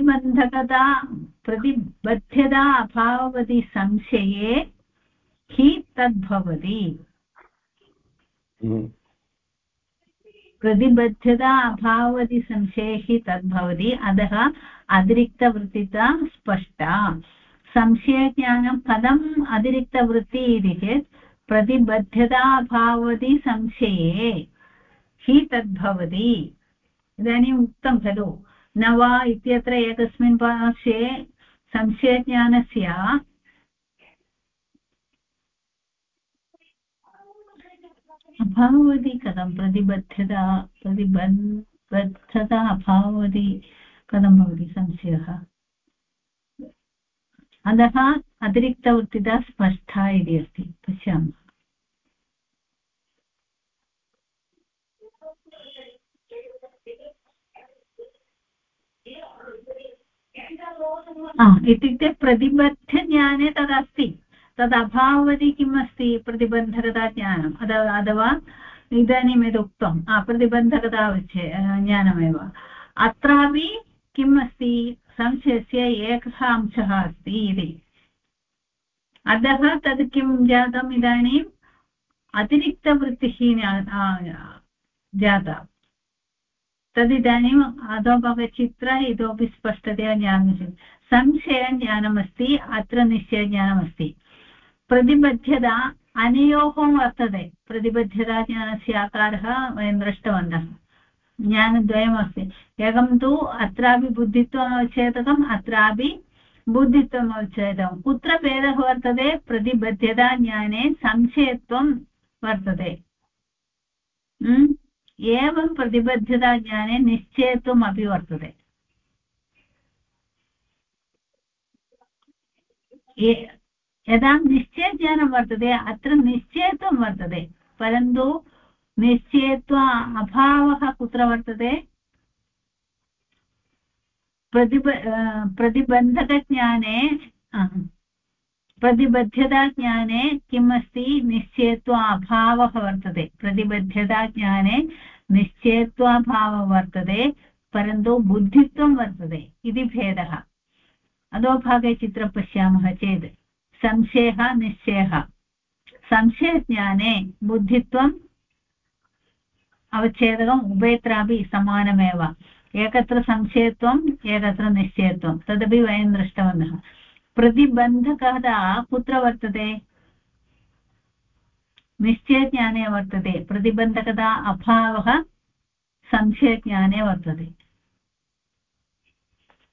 प्रतिबद्धता अभाववति संशये हि तद्भवति प्रतिबद्धता अभाववति संशये हि तद्भवति अतः अतिरिक्तवृत्तिता स्पष्टा संशयज्ञानं कथम् अतिरिक्तवृत्ति इति चेत् प्रतिबद्धता अभाववति संशये हि तद्भवति इदानीम् उक्तं खलु न वा इत्यत्र एकस्मिन् पार्श्वे संशयज्ञानस्य अभाववति कथं प्रतिबद्धता अभाववति कथं भवति संशयः अतः अतिरिक्तवृत्तिता स्पष्टा इति अस्ति पश्यामः इत्युक्ते प्रतिबद्धज्ञाने तदस्ति तद् अभाववति किम् अस्ति प्रतिबन्धकता ज्ञानम् अथवा इदानीं यदुक्तं प्रतिबन्धकता ज्ञानमेव अत्रापि किम् अस्ति संशयस्य एकः अंशः अस्ति इति अतः तद् किं जातम् इदानीम् अतिरिक्तवृत्तिः जाता तदिदानीम् अधोभागचित्र इतोपि स्पष्टतया ज्ञातुं संशयज्ञानमस्ति अत्र निश्चयज्ञानमस्ति प्रतिबद्धता अनयोः वर्तते प्रतिबद्धता ज्ञानस्य आकारः वयं दृष्टवन्तः ज्ञानद्वयमस्ति एकं तु अत्रापि बुद्धित्वम् अवच्छेदकम् अत्रापि बुद्धित्वम् अवच्छेदकं कुत्र भेदः वर्तते प्रतिबद्धता ज्ञाने संशयत्वं वर्तते एवं प्रतिबद्धता ज्ञाने निश्चयत्वम् अपि वर्तते यदा निश्चयज्ञानं वर्तते अत्र निश्चयत्वं वर्तते परन्तु निश्चयत्व अभावः कुत्र वर्तते प्रतिबन्धकज्ञाने प्रतिबद्धताज्ञाने किम् अस्ति निश्चयत्व अभावः वर्तते प्रतिबद्धताज्ञाने निश्चयत्वाभावः वर्तते परन्तु बुद्धित्वं वर्तते इति भेदः अधोभागे चित्रं पश्यामः चेत् संशयः निश्चयः संशयज्ञाने बुद्धित्वम् अवच्छेदकम् उभयत्रापि समानमेव एकत्र संशयत्वम् एकत्र निश्चयत्वं तदपि वयं दृष्टवन्तः प्रतिबन्धकता कुत्र वर्तते निश्चयज्ञाने वर्तते प्रतिबन्धकता अभावः संशयज्ञाने वर्तते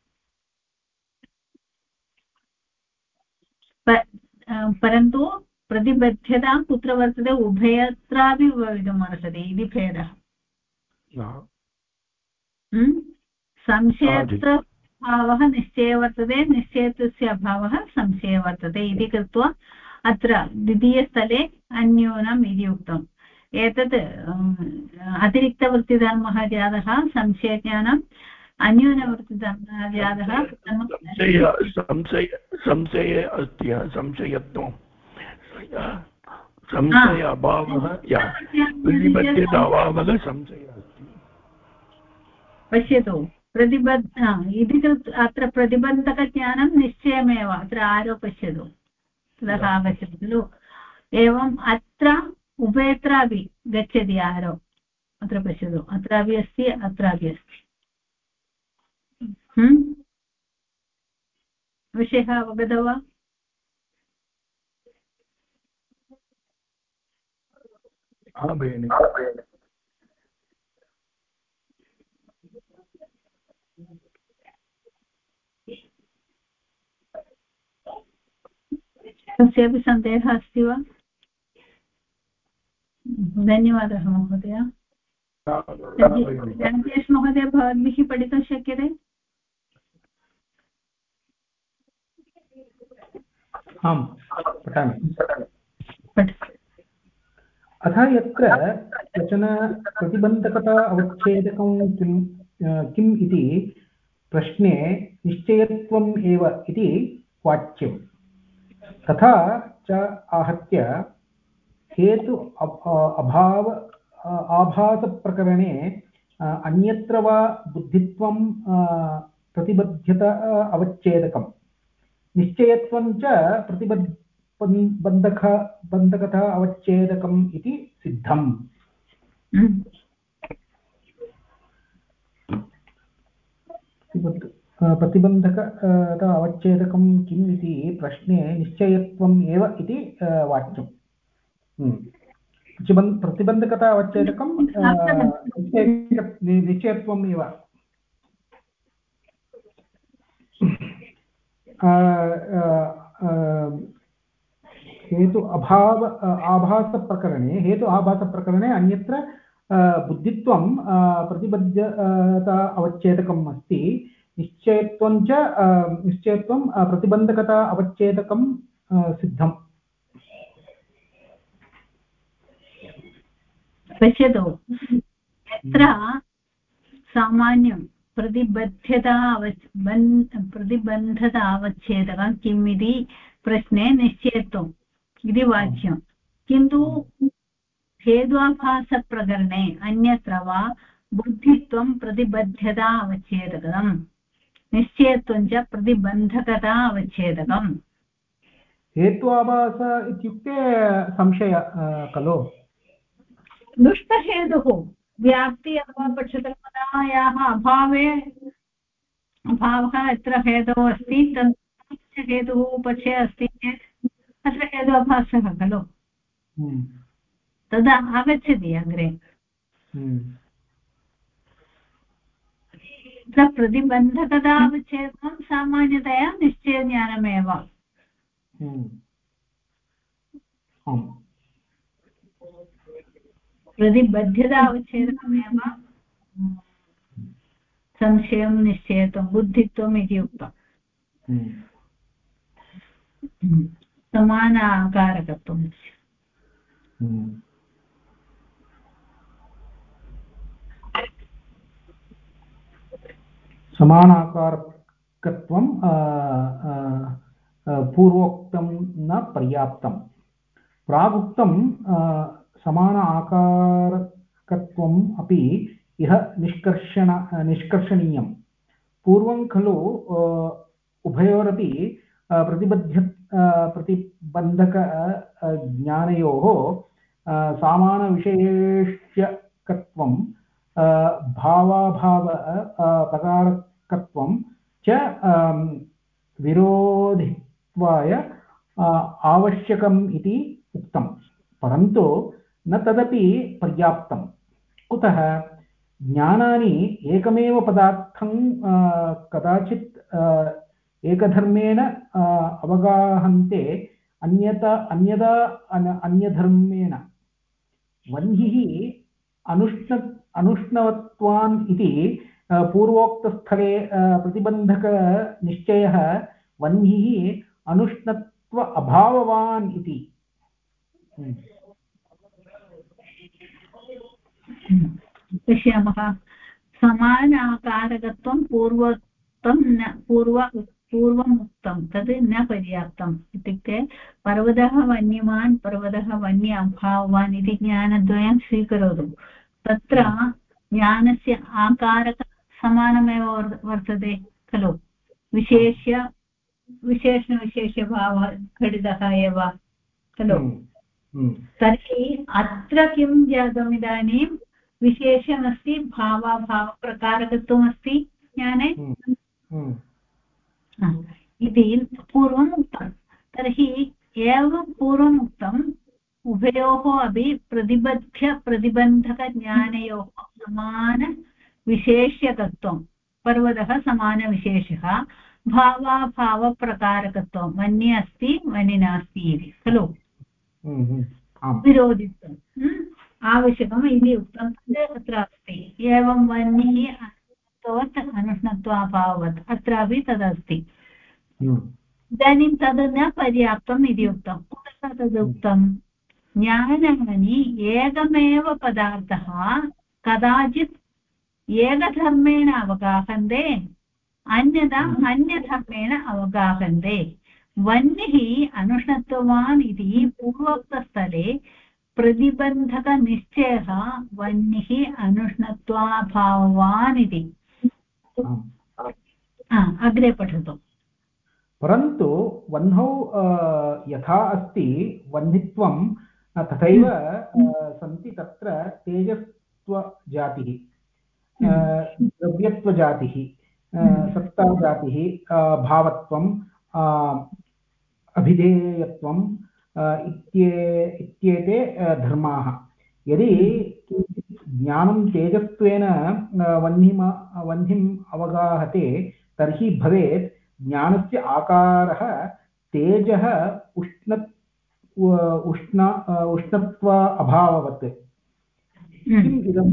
परन्तु प्रतिबद्धता कुत्र वर्तते उभयत्रापि भवितुमर्हति इति भेदः संशयत्र अभावः निश्चये वर्तते निश्चयत्वस्य अभावः संशये वर्तते इति कृत्वा अत्र द्वितीयस्थले अन्यूनम् इति उक्तम् एतत् अतिरिक्तवृत्तिधर्मः जातः संशयज्ञानम् अन्यूनवृत्तिधर्मः जातः संशये अस्ति संशयत्वं संशय अभावः प्रतिबद्धता अभावः संशयः अस्ति पश्यतु इति अत्र प्रतिबन्धकज्ञानं निश्चयमेव अत्र आरो पश्यतु ततः आगच्छति खलु एवम् अत्र उभयत्रापि गच्छति आरो अत्र पश्यतु अत्रापि अस्ति अत्रापि अस्ति विषयः अवगतः वा भगिनि कस्यापि सन्देहः अस्ति वा धन्यवादः महोदय रमेश महोदय भवद्भिः पठितुं शक्यते आम् पठामि अथ यत्र कचन प्रतिबन्धकता अवच्छेदकं किम् इति प्रश्ने निश्चयत्वम् एव इति वाच्यम् तथा च आहत्य हेतु आभासप्रकरणे अन्यत्र वा बुद्धित्वं प्रतिबध्यता अवच्छेदकम् निश्चयत्वं च बन्धकता अवच्छेदकम् इति सिद्धम् प्रतिबन्धकता अवच्छेदकं किम् इति प्रश्ने निश्चयत्वम् एव इति वाच्यम् प्रतिबन्धकता अवच्छेदकं निश्चयत्वम् एव हेतु आभासप्रकरणे अन्यत्र बुद्धित्वं प्रतिबद्धता अवच्छेदकम् अस्ति निश्चयत्वं प्रतिबन्धकता अवच्छेदकं सिद्धम् पश्यतु यत्र सामान्यं प्रतिबद्धता अवच्छेदकं किम् इति प्रश्ने निश्चयत्वम् इति वाच्यं किन्तु हेत्वाभासप्रकरणे अन्यत्र वा बुद्धित्वं प्रतिबद्धता अवच्छेदकम् निश्चयत्वं च प्रतिबन्धकता अवच्छेदकम् हेत्वाभास इत्युक्ते संशय खलु दुष्टहेतुः व्याप्ति अथवा पक्षधर्मतायाः अभावः यत्र हेतुः अस्ति तत् हेतुः पक्षे अस्ति चेत् अत्र हेतुभासः खलु तदा आगच्छति अग्रे प्रतिबन्धकता अवच्छेदकं सामान्यतया निश्चयज्ञानमेव प्रतिबद्धता अवच्छेदकमेव संशयं निश्चयत्वं बुद्धित्वम् इति उक्तम् समानाकारकत्वम् समानाकारकत्वं पूर्वोक्तं न पर्याप्तं प्रागुक्तं समान आकारकत्वम् अपि इह निष्कर्षणीयं पूर्वं खलु उभयोरपि प्रतिबन्धक ज्ञानयोः समानविशेष्यकत्वं भावाभाव प्रकारकत्वं च विरोधित्वाय आवश्यकम् इति उक्तं परन्तु न तदपि पर्याप्तं कुतः ज्ञानानि एकमेव पदार्थं कदाचित् एकधर्मेण अवगाहन्ते अन्यधर्मेण वह्निः अनुष्णवत्वान् इति पूर्वोक्तस्थले प्रतिबन्धकनिश्चयः वह्निः अनुष्णत्व अभाववान् इति पश्यामः समानाकारकत्वं पूर्वम् उक्तं तद् न पर्याप्तम् इत्युक्ते पर्वतः वन्यमान् पर्वतः वन्य अभाववान् इति ज्ञानद्वयं स्वीकरोतु तत्र ज्ञानस्य आकारक समानमेव वर्तते खलु विशेषणविशेषभावः घटितः एव खलु तर्हि अत्र किं जातम् इदानीं विशेषमस्ति भावाभावप्रकारकत्वमस्ति ज्ञाने इति पूर्वम् उक्तं तर्हि एवं पूर्वम् उक्तम् उभयोः अपि प्रतिबन्धकज्ञानयोः समानविशेष्यकत्वं पर्वतः समानविशेषः भावाभावप्रकारकत्वं वन्ये अस्ति वन्ये नास्ति इति खलु विरोधित्वम् आवश्यकम् इति उक्तं तद् अत्र अस्ति एवं वह्निः अनुष्णत्वाभाववत् अत्रापि तदस्ति इदानीं तद् न पर्याप्तम् इति उक्तं कुतः तद् उक्तं ज्ञानानि एकमेव पदार्थः कदाचित् एकधर्मेण अवगाहन्ते अन्यथा अन्यधर्मेण अवगाहन्ते वह्निः अनुष्णत्वान् इति पूर्वोक्तस्थले प्रतिबन्धकनिश्चयः वह्निः अनुष्णत्वाभावान् इति अग्रे पठतु परन्तु वह्नौ यथा अस्ति वह्नित्वं तथैव सन्ति तत्र तेजस्त्वजातिः द्रव्यत्वजातिः सत्ताजातिः भावत्वं अभिधेयत्वं इत्येते धर्माः यदि ज्ञानं तेजस्त्वेन वह्निम् अवगाहते तर्हि भवेत् ज्ञानस्य आकारः तेजः उष्णत्व अभाववत् किम् इदं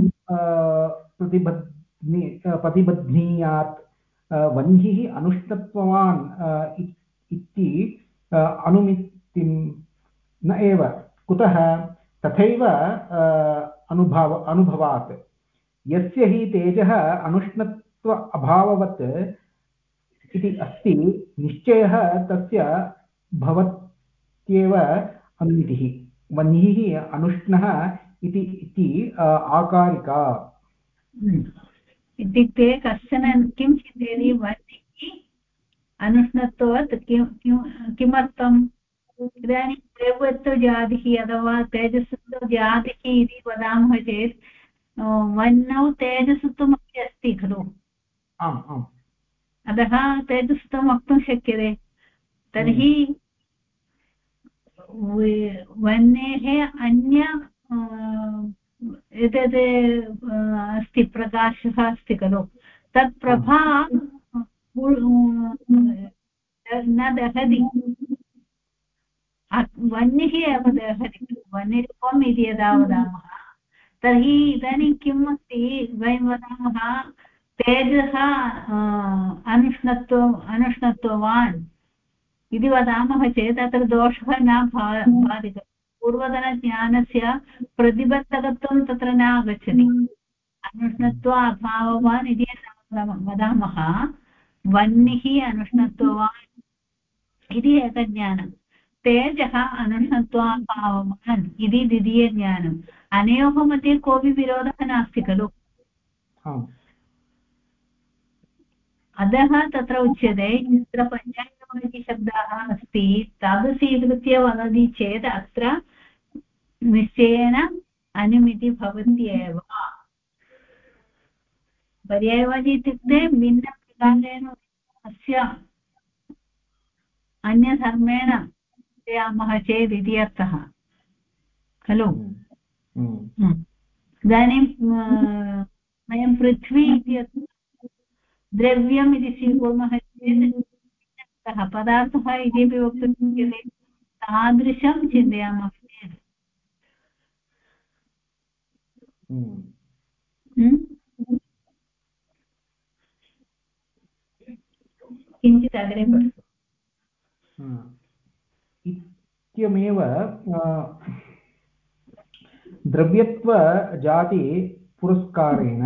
प्रतिबध्नीयात् वह्निः अनुष्णत्ववान् इति अनुमितिं न एव कुतः तथैव अनुभवात् यस्य हि तेजः अनुष्णत्व अभाववत् इति अस्ति निश्चयः तस्य भवत्येव अनुमितिः वह्निः अनुष्णः इति आकारिका इत्युक्ते कश्चन किं चिन्तयति वह्निः अनुष्णत्वात् किमर्थम् इदानीं देवत्वजातिः अथवा तेजसत्वजातिः इति वदामः चेत् वह्नौ तेजसत्वमपि अस्ति खलु आम् आम् अतः तेजसत्वं वक्तुं शक्यते तर्हि वह्नेः अन्य एतद् अस्ति प्रकाशः अस्ति खलु तत् प्रभा न दहति वह्निः एव दहति वह्निरूपम् इति यदा वदामः तर्हि इदानीं किम् अस्ति वयं वदामः तेजः अनुष्णत्ववान् इति वदामः चेत् अत्र दोषः न बाधितः पूर्वतनज्ञानस्य प्रतिबद्धकत्वं तत्र न आगच्छति अनुष्णत्व अभाववान् इति वदामः वह्निः अनुष्णत्ववान् इति एकज्ञानं तेजः अनुष्णत्वाभाववान् इति द्वितीयज्ञानम् अनयोः मध्ये कोऽपि विरोधः नास्ति खलु अतः तत्र उच्यते यत्र पञ्चाङ्गम् इति शब्दः अस्ति तद् स्वीकृत्य वदति चेत् अत्र निश्चयेन अनुमिति भवति एव पर्यायवाची इत्युक्ते भिन्नप्रकारेण अस्य अन्यधर्मेण चिन्तयामः चेत् इति अर्थः खलु इदानीं वयं पृथ्वी इत्यत्र द्रव्यम् इति स्वीकुर्मः चेत् पदार्थः इत्यपि वक्तुं शक्यते तादृशं चिन्तयामः चेत् किञ्चित् अग्रे इत्यमेव द्रव्यत्वजाति पुरस्कारेण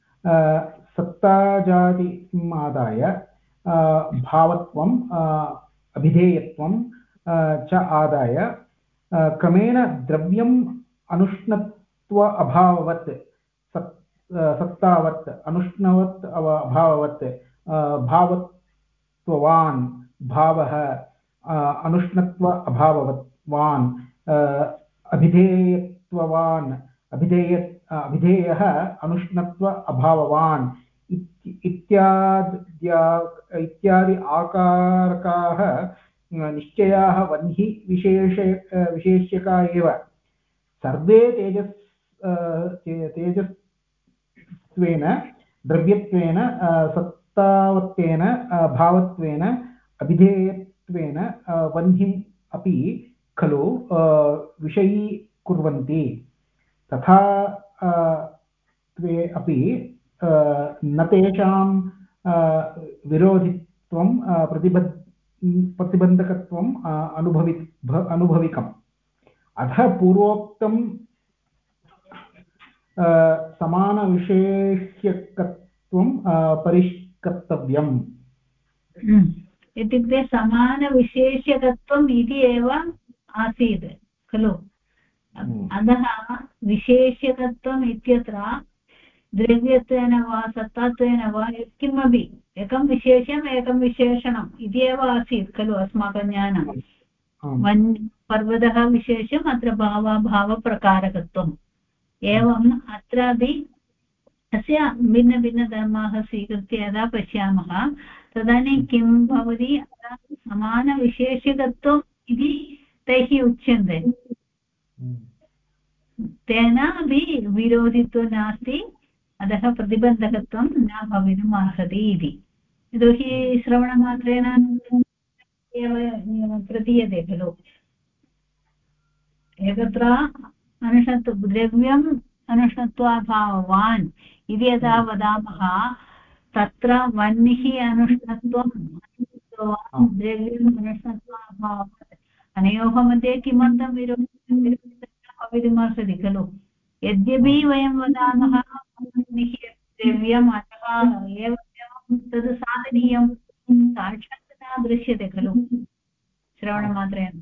सत्ताजातिम् आदाय भावत्वम् अभिधेयत्वं च आदाय क्रमेण द्रव्यम् अनुष्णत्व अभाववत् सत्तावत् अनुष्णवत् अभाववत् भावत्ववान् भावः अनुष्णत्व अभाववान् अभिधेयत्ववान् अभिधेयः अनुष्णत्व अभाववान् इत्यादि आकारकाः निश्चयाः वह्नि विशेष्यका एव सर्वे तेजस्त्वेन द्रव्यत्वेन सत्तावत्वेन भावत्वेन अभिधेयत्वेन वह्निम् अपि खलु विषयीकुर्वन्ति तथा त्वे अपि न तेषां विरोधित्वं प्रतिबन्धकत्वम् अनुभविकम् अतः पूर्वोक्तं समानविशेष्यकत्वं परिष्कर्तव्यम् इत्युक्ते समानविशेष्यकत्वम् इति एव आसीत् खलु अतः विशेष्यकत्वम् इत्यत्र द्रव्यत्वेन वा सत्तात्वेन वा यत्किमपि एकं विशेषम् एकं विशेषणम् इति एव आसीत् खलु अस्माकं ज्ञानं पर्वतः विशेषम् अत्र भावप्रकारकत्वम् एवम् अत्रापि अस्य भिन्नभिन्नधर्माः स्वीकृत्य यदा पश्यामः तदानीं किं भवति समानविशेषकत्वम् इति तैः उच्यन्ते तेन अपि विरोधित्वं नास्ति अतः प्रतिबन्धकत्वं न भवितुम् अर्हति इति यतोहि श्रवणमात्रेण एव प्रतीयते खलु एकत्र द्रव्यम् अनुष्णत्वाभावान् इति यदा वदामः तत्र वह्निः अनुष्णत्वं द्रव्यम् अनुष्णत्वाभावात् अनयोः मध्ये किमर्थं विरोधः भवितुमर्हति खलु यद्यपि वयं वदामः द्रव्यम् अतः एवं तद् साधनीयं साक्षात् न दृश्यते खलु श्रवणमात्रेण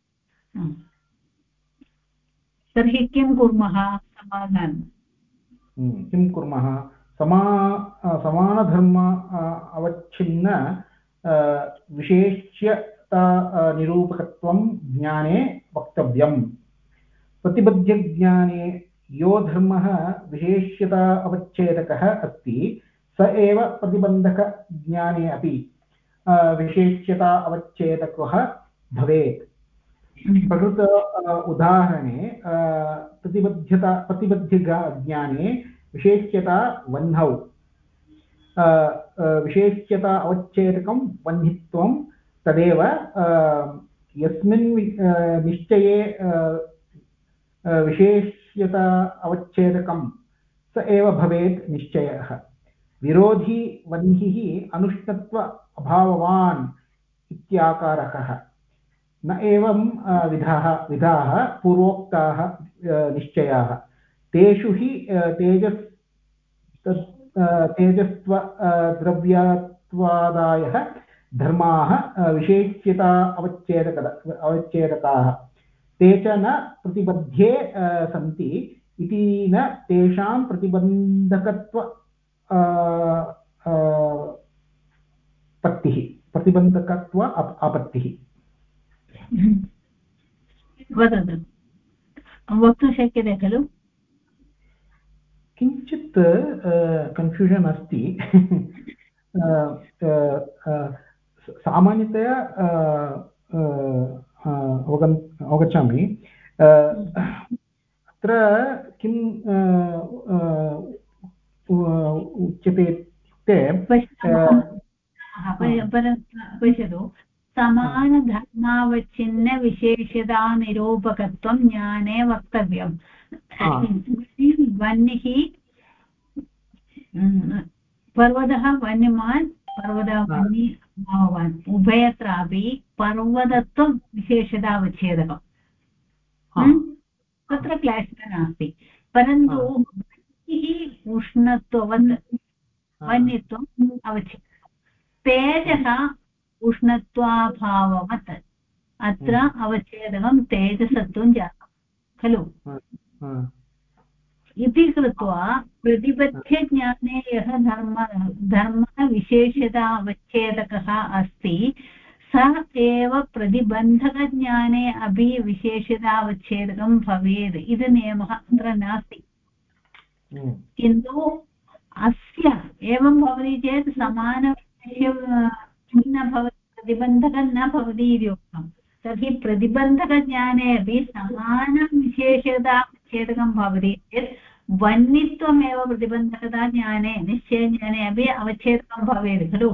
तर्हि किं कुर्मः समाधानं किं कुर्मः समानधर्म अवच्छिन्न विशेष्यता निरूपकत्वं ज्ञाने वक्तव्यम् प्रतिबद्धज्ञाने यो धर्मः विशेष्यता अवच्छेदकः अस्ति स एव प्रतिबन्धकज्ञाने अपि विशेष्यता अवच्छेदकः भवेत् प्रकृत उदाहरणे प्रतिबद्धज्ञाने विशेष्यता वह्नौ विशेष्यता अवच्छेदकं वह्नित्वं तदेव यस्मिन् निश्चये विशेष्यता अवच्छेदकं स एव भवेत् निश्चयः विरोधी वह्निः अनुष्णत्व अभाववान् इत्याकारकः न एवं विधाः पूर्वोक्ताः निश्चयाः तेषु हि तेजस्त्व द्रव्यत्वादायः धर्माः विशेष्यता अवच्छेदकाः ते च न प्रतिबध्ये सन्ति इति न तेषां प्रतिबन्धकत्व प्रतिबन्धकत्व आपत्तिः वदतु वक्तुं शक्यते खलु किञ्चित् कन्फ्यूषन् अस्ति सामान्यतया अवगच्छामि अत्र किं उच्यते इत्युक्ते पश्यतु समानधर्मावच्छिन्नविशेषतानिरूपकत्वं ज्ञाने वक्तव्यम् वह्निः पर्वतः वन्यमान् पर्वतः वन्यमानवान् उभयत्रापि पर्वतत्वं विशेषतावच्छेदकम् तत्र क्लेशः नास्ति परन्तु उष्णत्ववत् वन्यत्वम् अवच्छेदकम् तेजः उष्णत्वाभाववत् अत्र अवच्छेदकं तेजसत्वं जातं खलु इति कृत्वा प्रतिपद्यज्ञाने यः धर्मः विशेषता अवच्छेदकः अस्ति सः एव प्रतिबन्धकज्ञाने अपि विशेषतावच्छेदकं भवेत् इति नियमः अत्र नास्ति किन्तु अस्य एवं भवति चेत् समानविषयः न भवति प्रतिबन्धकं न भवति इति उक्तं तर्हि प्रतिबन्धकज्ञाने अपि समानविशेषतावच्छेदकं भवति चेत् वह्नित्वमेव प्रतिबन्धकता ज्ञाने निश्चयज्ञाने अपि अवच्छेदकं भवेत् खलु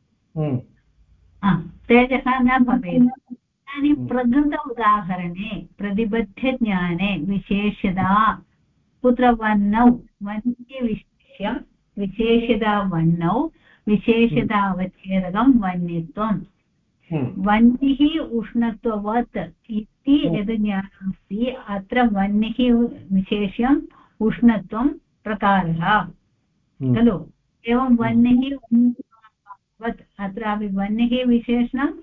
तेजः न भवेत् इदानीं प्रकृत उदाहरणे प्रतिबद्धज्ञाने विशेषता कुत्र वह्नौ वह्निः विशेष्यं विशेषता वह्नौ विशेषतावच्छेदकं वह्नित्वं वह्निः उष्णत्ववत् इति यद् ज्ञानमस्ति अत्र वह्निः विशेष्यम् उष्णत्वं प्रकारः खलु एवं वह्निः अत्रापि वह्निः विशेषणं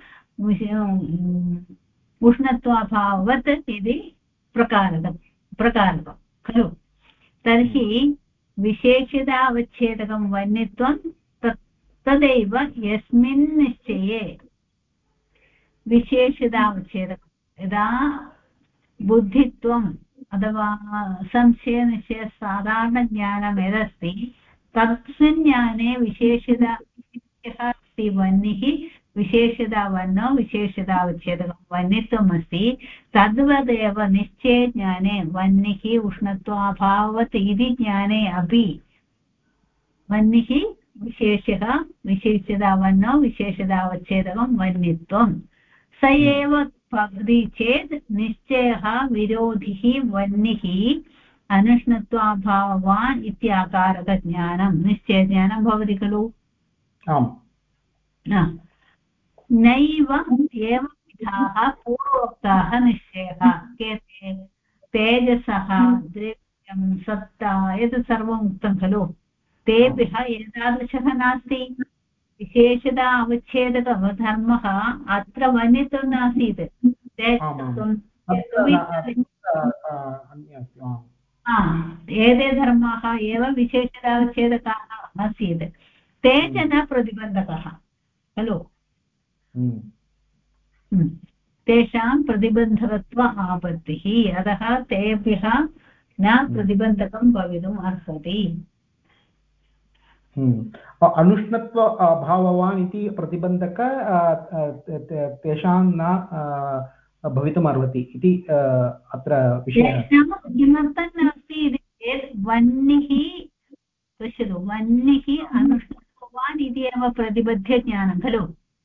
उष्णत्वाभाववत् इति प्रकारकं खलु तर्हि विशेषतावच्छेदकं वह्नित्वं तदैव यस्मिन् निश्चये विशेषतावच्छेदकं यदा बुद्धित्वम् अथवा संशयनिश्चयसाधारणज्ञानं यदस्ति तस्मिन् ज्ञाने विशेषता अस्ति वह्निः विशेषता वह्नौ विशेषतावच्छेदकं वह्नित्वम् अस्ति तद्वदेव निश्चयज्ञाने वह्निः उष्णत्वाभाववत् इति ज्ञाने अपि वह्निः विशेषः विशेषता वह्नौ विशेषतावच्छेदकं वह्नित्वं स एव भवति चेत् निश्चयः विरोधिः वह्निः अनुष्णत्वाभावान् इत्याकारकज्ञानं निश्चयज्ञानं भवति खलु नैव एवंविधाः पूर्वोक्ताः निश्चयः के तेजसः द्रव्यं सत्ता एतत् सर्वम् उक्तं खलु तेभ्यः एतादृशः नास्ति विशेषता अवच्छेदकधर्मः अत्र वह्नित्वं नासीत् एते धर्माः एव विशेषतावच्छेदकाः आसीत् ते च न प्रतिबन्धकः खलु तेषां प्रतिबन्धकत्व आपत्तिः अतः तेभ्यः न प्रतिबन्धकं भवितुम् अर्हति अनुष्णत्व अभाववान् इति प्रतिबन्धक तेषां न भवितुम् अर्हति इति अत्र विषयः किमर्थं नास्ति इति चेत् वह्निः पश्यतु वह्निः अनुष्णत्वान् इति एव प्रतिबद्धज्ञानं खलु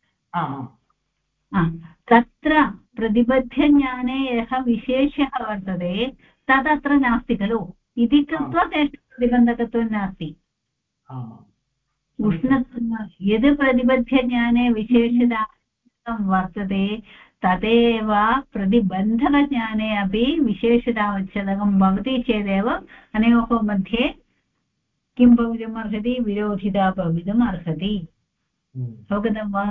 तत्र प्रतिबद्धज्ञाने यः विशेषः वर्तते तदत्र नास्ति खलु इति कृत्वा तेषां प्रतिबन्धकत्वं नास्ति उष्णत्वं यद् प्रतिबद्धज्ञाने विशेषता वर्तते तदेव प्रतिबन्धकज्ञाने अपि विशेषतावच्छेदकं भवति चेदेव अनयोः मध्ये किं भवितुम् अर्हति विरोधिता भवितुम् अर्हति अवगतं वा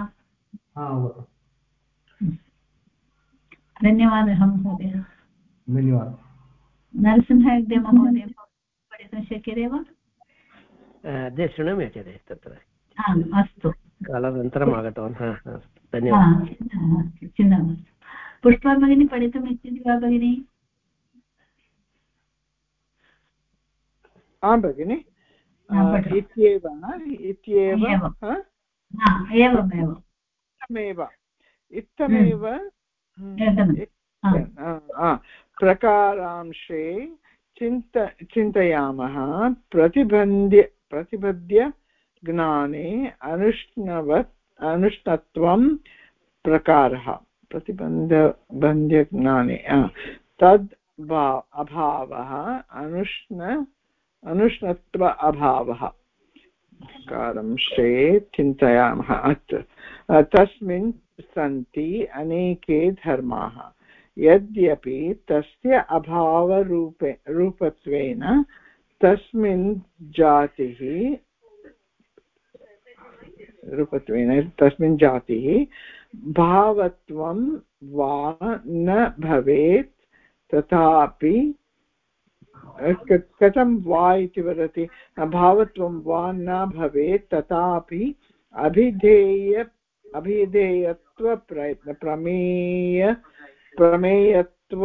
धन्यवादः महोदय धन्यवादः नरसिंहहेग्डे महोदय पठितुं शक्यते वा शृणोमि आचार्य तत्र अस्तु कालानन्तरम् आगतवान् धन्यवादः चिन्ता मास्तु पुष्पा भगिनी पठितुम् इच्छति वा भगिनी आं भगिनि इत्थमेव प्रकारांशे चिन्तयामः प्रतिबद्ध्य ज्ञाने अनुष्णत्वं प्रकारः प्रतिबन्धज्ञाने तद् अभावः अनुष्णत्व अभावः कारंशे चिन्तयामः तस्मिन् सन्ति अनेके धर्माः यद्यपि तस्य अभावरूपत्वेन तस्मिन् जातिः भावत्वं वा न भवेत् तथापि कथं वा इति वदति भावत्वं वा न भवेत् तथापि अभिधेयत्व प्रमेयत्व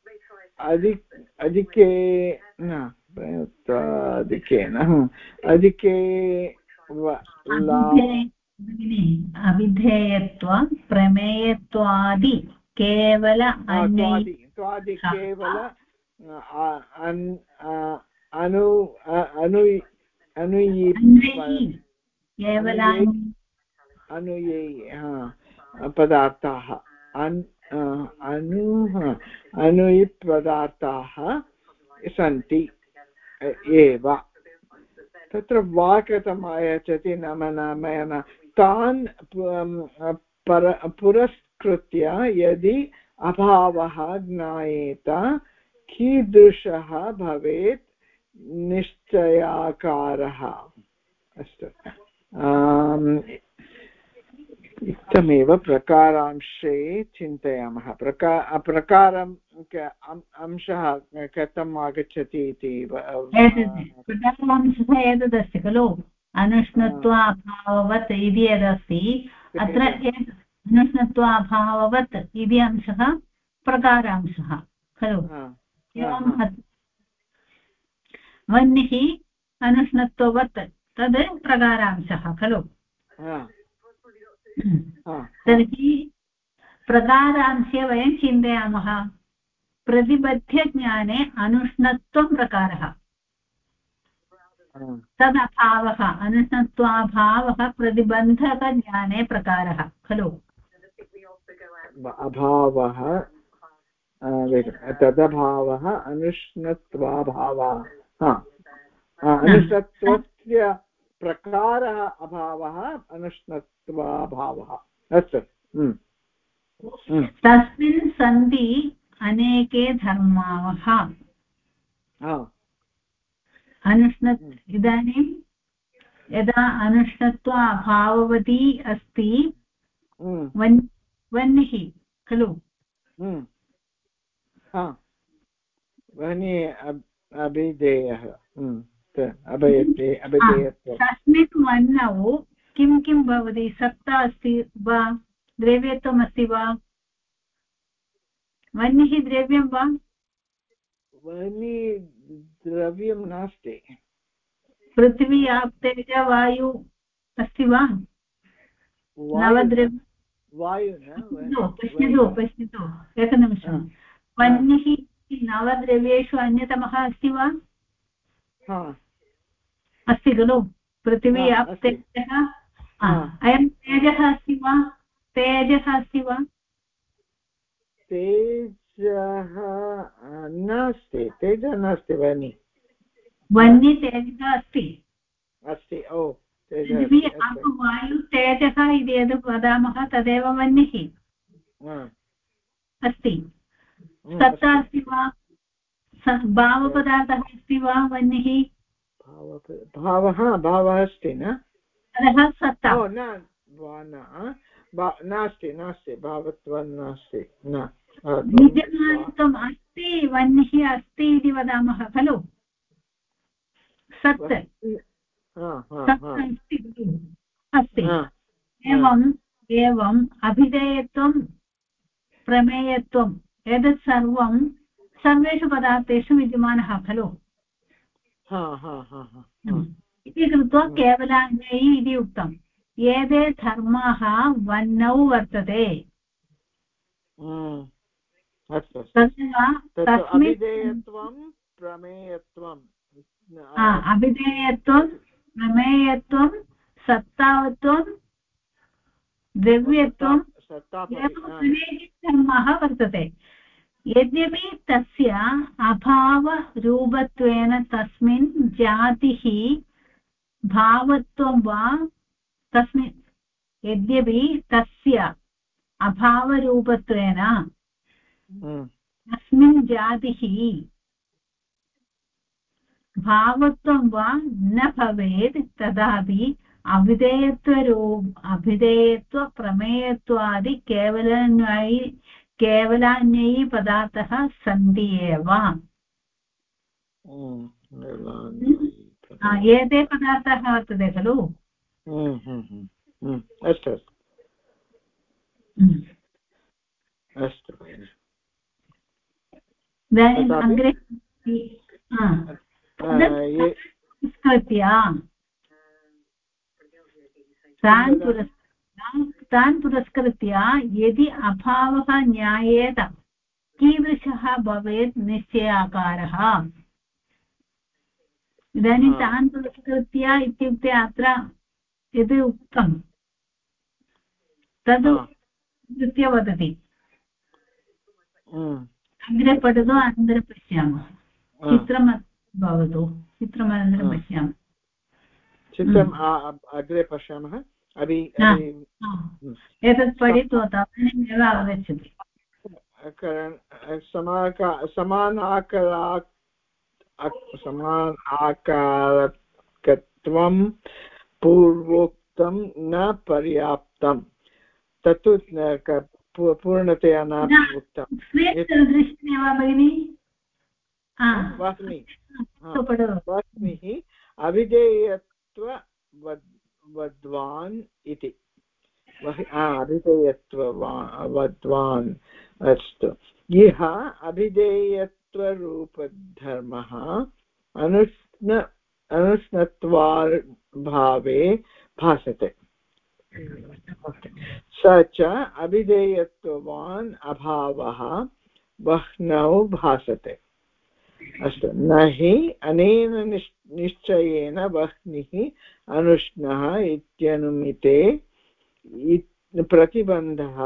अविधेयत्व प्रमेयत्वादि केवल केवल पदार्थाः अनुयि पदार्थाः सन्ति एव तत्र वा कथम् आगच्छति नाम तान् पुरस्कृत्य यदि अभावः ज्ञायेत कीदृशः भवेत् निश्चयाकारः अस्तु इत्थमेव प्रकारांशे चिन्तयामः प्रकारम् अंशः कथम् आगच्छति इति प्रकारांशः एतदस्ति खलु अनुष्णत्वाभाववत् इति यदस्ति अत्र अनुष्णत्वाभाववत् इति अंशः प्रकारांशः खलु वह्निः अनुष्णत्ववत् तद् प्रकारांशः खलु तर्हि प्रकारांशे वयं चिन्तयामः प्रतिबद्धज्ञाने अनुष्णत्वं प्रकारः तदभावः अनुष्णत्वाभावः प्रतिबन्धकज्ञाने प्रकारः खलु अभावः तदभावः अनुष्णत्वाभावः अनुष्णत्वस्य प्रकारः अभावः अनुष्णत्वाभावः अस्तु तस्मिन् सन्ति अनेके धर्माः इदानीं यदा अनुष्णत्वा अभाववती अस्ति वह्निः खलु अभिधेयः तस्मिन् वह्नौ किं किं भवति सत्ता अस्ति वा द्रव्यत्वम् अस्ति वा वह्निः द्रव्यं वा वह्नि द्रव्यं नास्ति पृथ्वी आप तेज वायु अस्ति वा नवद्रव्य वायु पश्यतु एकनिमिषं वह्निः नवद्रव्येषु अन्यतमः अस्ति वा अस्ति खलु पृथिवी आप तेजः अयं तेजः अस्ति वा तेजः अस्ति वा तेजः नास्ति तेजः नास्ति वह्नि तेजः अस्ति ओ पृथिवी आप वायु तेजः इति यद् वदामः तदेव वह्निः अस्ति सत्ता अस्ति वा भावपदार्थः अस्ति वा वह्निः भावः अस्ति न अतः सत्ता नास्ति भावत्वं नास्ति बीजमानत्वम् अस्ति वह्निः अस्ति इति वदामः खलु सत् अस्ति एवम् अभिधेयत्वं प्रमेयत्वम् एतत् सर्वं सर्वेषु पदार्थेषु विद्यमानः खलु इति कृत्वा केवलान्यै इति उक्तम् एते धर्माः वह्नौ वर्तते अभिधेयत्वं प्रमेयत्वं प्रमेयत्वं सत्तावत्वं द्रव्यत्वं धर्मः वर्तते यद्यपि तस्य अभावरूपत्वेन तस्मिन् जातिः भावत्वं वा तस्मिन् यद्यपि तस्य अभावरूपत्वेन तस्मिन् जातिः भावत्वं वा न भवेत् तदापि अभिधेयत्वप्रमेयत्वादि केवलान्यै पदार्थः सन्ति एव एते पदार्थाः वर्तते खलु अस्तु अस्तु इदानीम् अग्रे तान् पुरस्कृत्य यदि अभावः ज्ञायेत कीदृशः भवेत् निश्चयाकारः इदानीं तान् पुरस्कृत्य इत्युक्ते अत्र यद् उक्तं तद् कृत्य वदति अग्रे पठतु अनन्तरं पश्यामः चित्रं भवतु चित्रमनन्तरं पश्यामः चित्रम् अग्रे पश्यामः एतत् पठित्वा तदानीमेव अवगच्छति समानाकारकत्वं पूर्वोक्तं न पर्याप्तं तत्तु पूर्णतया न उक्तं दृश्यते वा भगिनि वास्मिः अविधेयत्ववद्वान् इति अविधेयत्ववद्वान् अस्तु यः अभिधेयत्वरूपधर्मः अनुष्णत्वाभावे भासते स च अभिधेयत्ववान् अभावः वह्नौ भासते अस्तु न हि अनेन निश्चयेन वह्निः अनुष्णः इत्यनुमिते प्रतिबन्धः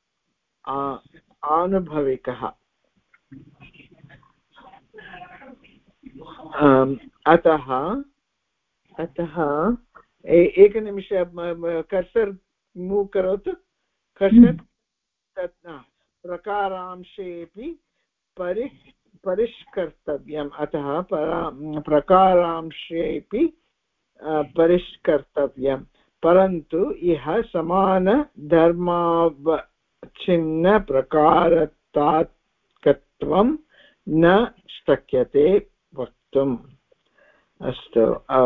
आनुभविकः अतः एकनिमिष कर्सर् मूव् करोतु कर्सर् प्रकारांशेऽपि परिष्कर्तव्यम् अतः प्रकारांशेऽपि परिष्कर्तव्यं परन्तु इह समानधर्मावच्छिन्नप्रकारतात्कत्वं न शक्यते वक्तुम् अस्तु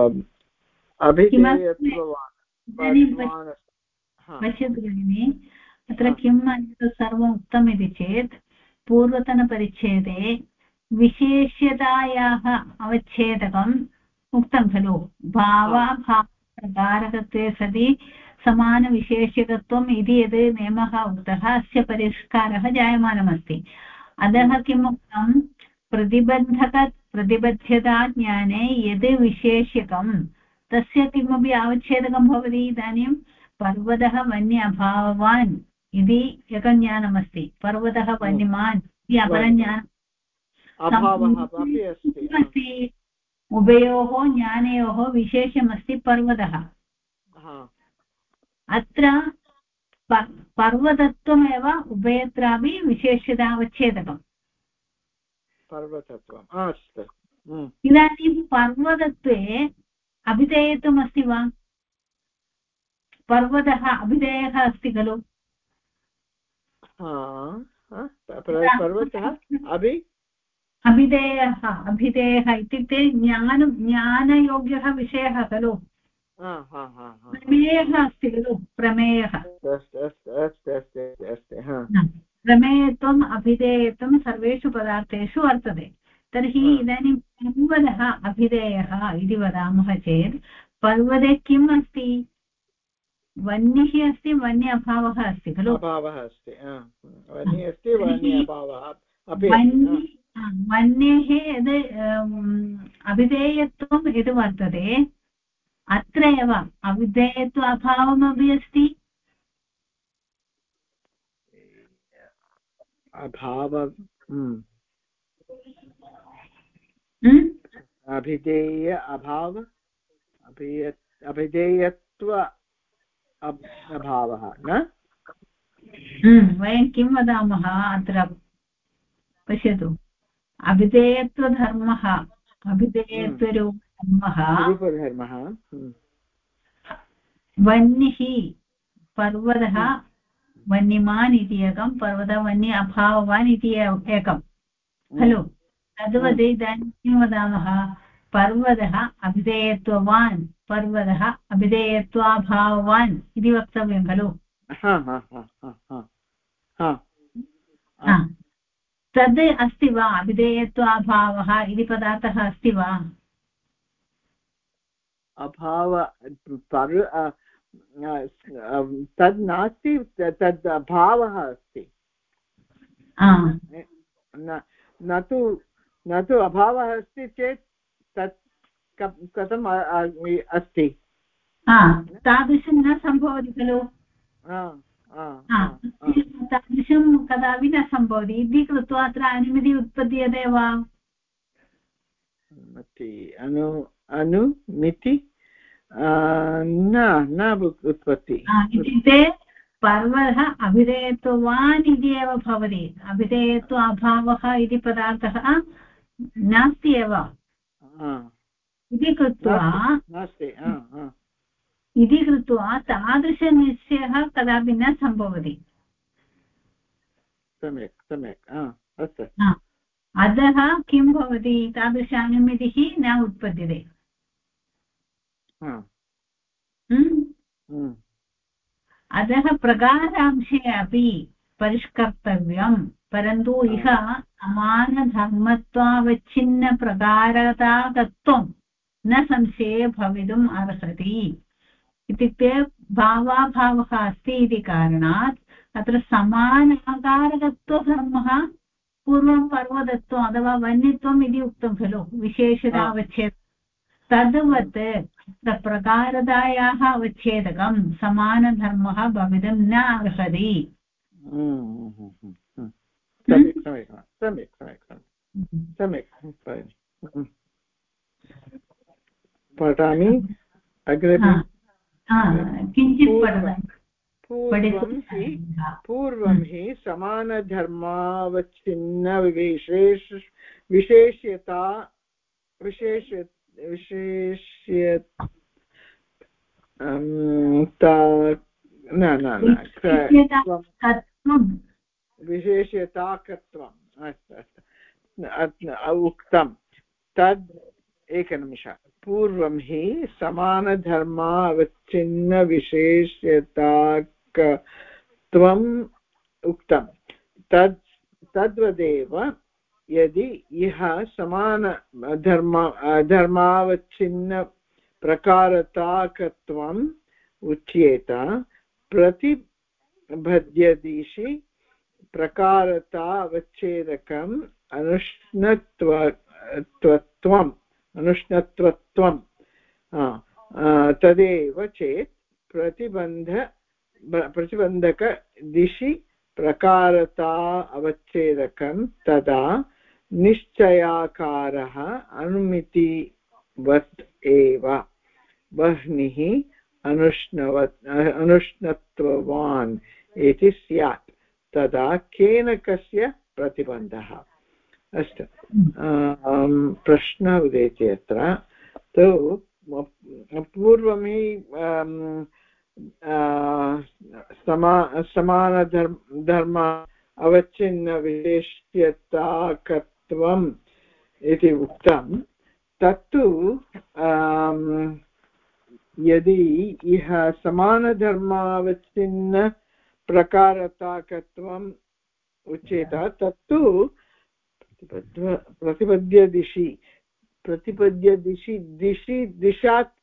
पश्यतु भगिनि अत्र किम् सर्वम् उक्तम् इति चेत् पूर्वतनपरिच्छेदे विशेष्यतायाः अवच्छेदकम् उक्तं खलु भावाभावप्रकारकत्वे सति समानविशेष्यकत्वम् इति यद् नियमः उक्तः अस्य परिष्कारः जायमानमस्ति अतः किम् उक्तं प्रतिबद्धता ज्ञाने यद् विशेष्यकं तस्य किमपि अवच्छेदकं भवति इदानीं पर्वतः वन्य अभाववान् इति एकं ज्ञानमस्ति पर्वतः वन्यमान् इति अपरं ज्ञानम् अस्ति उभयोः ज्ञानयोः विशेषमस्ति पर्वतः अत्र पर्वतत्वमेव उभयत्रापि विशेष्यतावच्छेदकम् पर्वतत्वम् अस्तु इदानीं पर्वतत्वे अभिधेयत्वमस्ति वा पर्वतः अभिधेयः अस्ति खलु पर्वतः अभिधेयः इत्युक्ते ज्ञानयोग्यः विषयः खलु प्रमेयः अस्ति खलु प्रमेयः प्रमेयत्वम् अभिधेयत्वं सर्वेषु पदार्थेषु वर्तते तर्हि इदानीं पर्वतः अभिधेयः इति वदामः चेत् पर्वते किम् अस्ति वह्निः अस्ति वन्य अभावः अस्ति खलु वह्नेः यद् अभिधेयत्वं यद् वर्तते अत्र एव अविधेयत्व अभावमपि अस्ति अभाव अभिधेय अभाव अभिधेयत्व अभावः न वयं किं वदामः अत्र पश्यतु अभिधेयत्वधर्मः अभिधेयत्वरूपधर्मः रूपधर्मः वह्निः पर्वतः वह्निमान् इति एकं पर्वतः वह्नि अभाववान् इति एकं खलु तद्वत् इदानीं किं वदामः पर्वतः अभिधेयत्ववान् पर्वतः अभिधेयत्वाभाववान् इति वक्तव्यं खलु तद् अस्ति वा अभिधेयत्वाभावः इति पदार्थः अस्ति वा अभाव तद् नास्ति तद् अभावः अस्ति न तु अभावः अस्ति चेत् तत् कथम् अस्ति तादृशं न सम्भवति खलु तादृशं कदापि न सम्भवति इति कृत्वा अत्र अनुमिति उत्पद्यते वा अनुमिति न उत्पत्ति इत्युक्ते पर्वतः अभिधेयत्ववान् इति एव भवति अभिधेयत्व अभावः इति पदार्थः नास्ति एव इति कृत्वा तादृशनिश्चयः कदापि न सम्भवति सम्यक् अस्तु अतः किं भवति तादृशानुमितिः न उत्पद्यते अतः प्रकारांशे अपि परिष्कर्तव्यं परन्तु इह समानधर्मत्वावच्छिन्नप्रकारतातत्त्वं न संशये भवितुम् अर्हति इत्युक्ते भावाभावः अस्ति इति कारणात् अत्र समानाकारकत्वधर्मः पूर्वं पर्वतत्वम् अथवा वन्यत्वम् इति उक्तं खलु विशेषतावच्छेद तद्वत् प्रकारतायाः अवच्छेदकं समानधर्मः भवितुं न अर्हति सम्यक् पठामि अग्रे किञ्चित् पूर्वं हि समानधर्मावच्छिन्न विशेष्यताकत्वम् उक्तं तद् एकनिमिष पूर्वं हि समानधर्मावच्छिन्नविशेष्यताकत्वम् उक्तं तद्वदेव यदि इह धर्मावच्छिन्नप्रकारताकत्वम् उच्येत प्रतिबध्यदिशि प्रकारतावच्छेदकम् अनुष्णत्वत्वं तदेव चेत् प्रतिबन्धकदिशि प्रकारता अवच्छेदकं तदा निश्चयाकारः अनुमितिवत् एव वह्निः अनुष्णत्ववान् इति स्यात् तदा केन कस्य प्रतिबन्धः अस्तु प्रश्नः उदेति अत्र तु पूर्वं हि समानधर्म अवच्छिन्नविशेष्यताकत्वम् इति उक्तं तत्तु यदि इह समानधर्मावच्छिन्नप्रकारताकत्वम् उच्येत तत्तु प्रतिपद्यदिशि दिशात्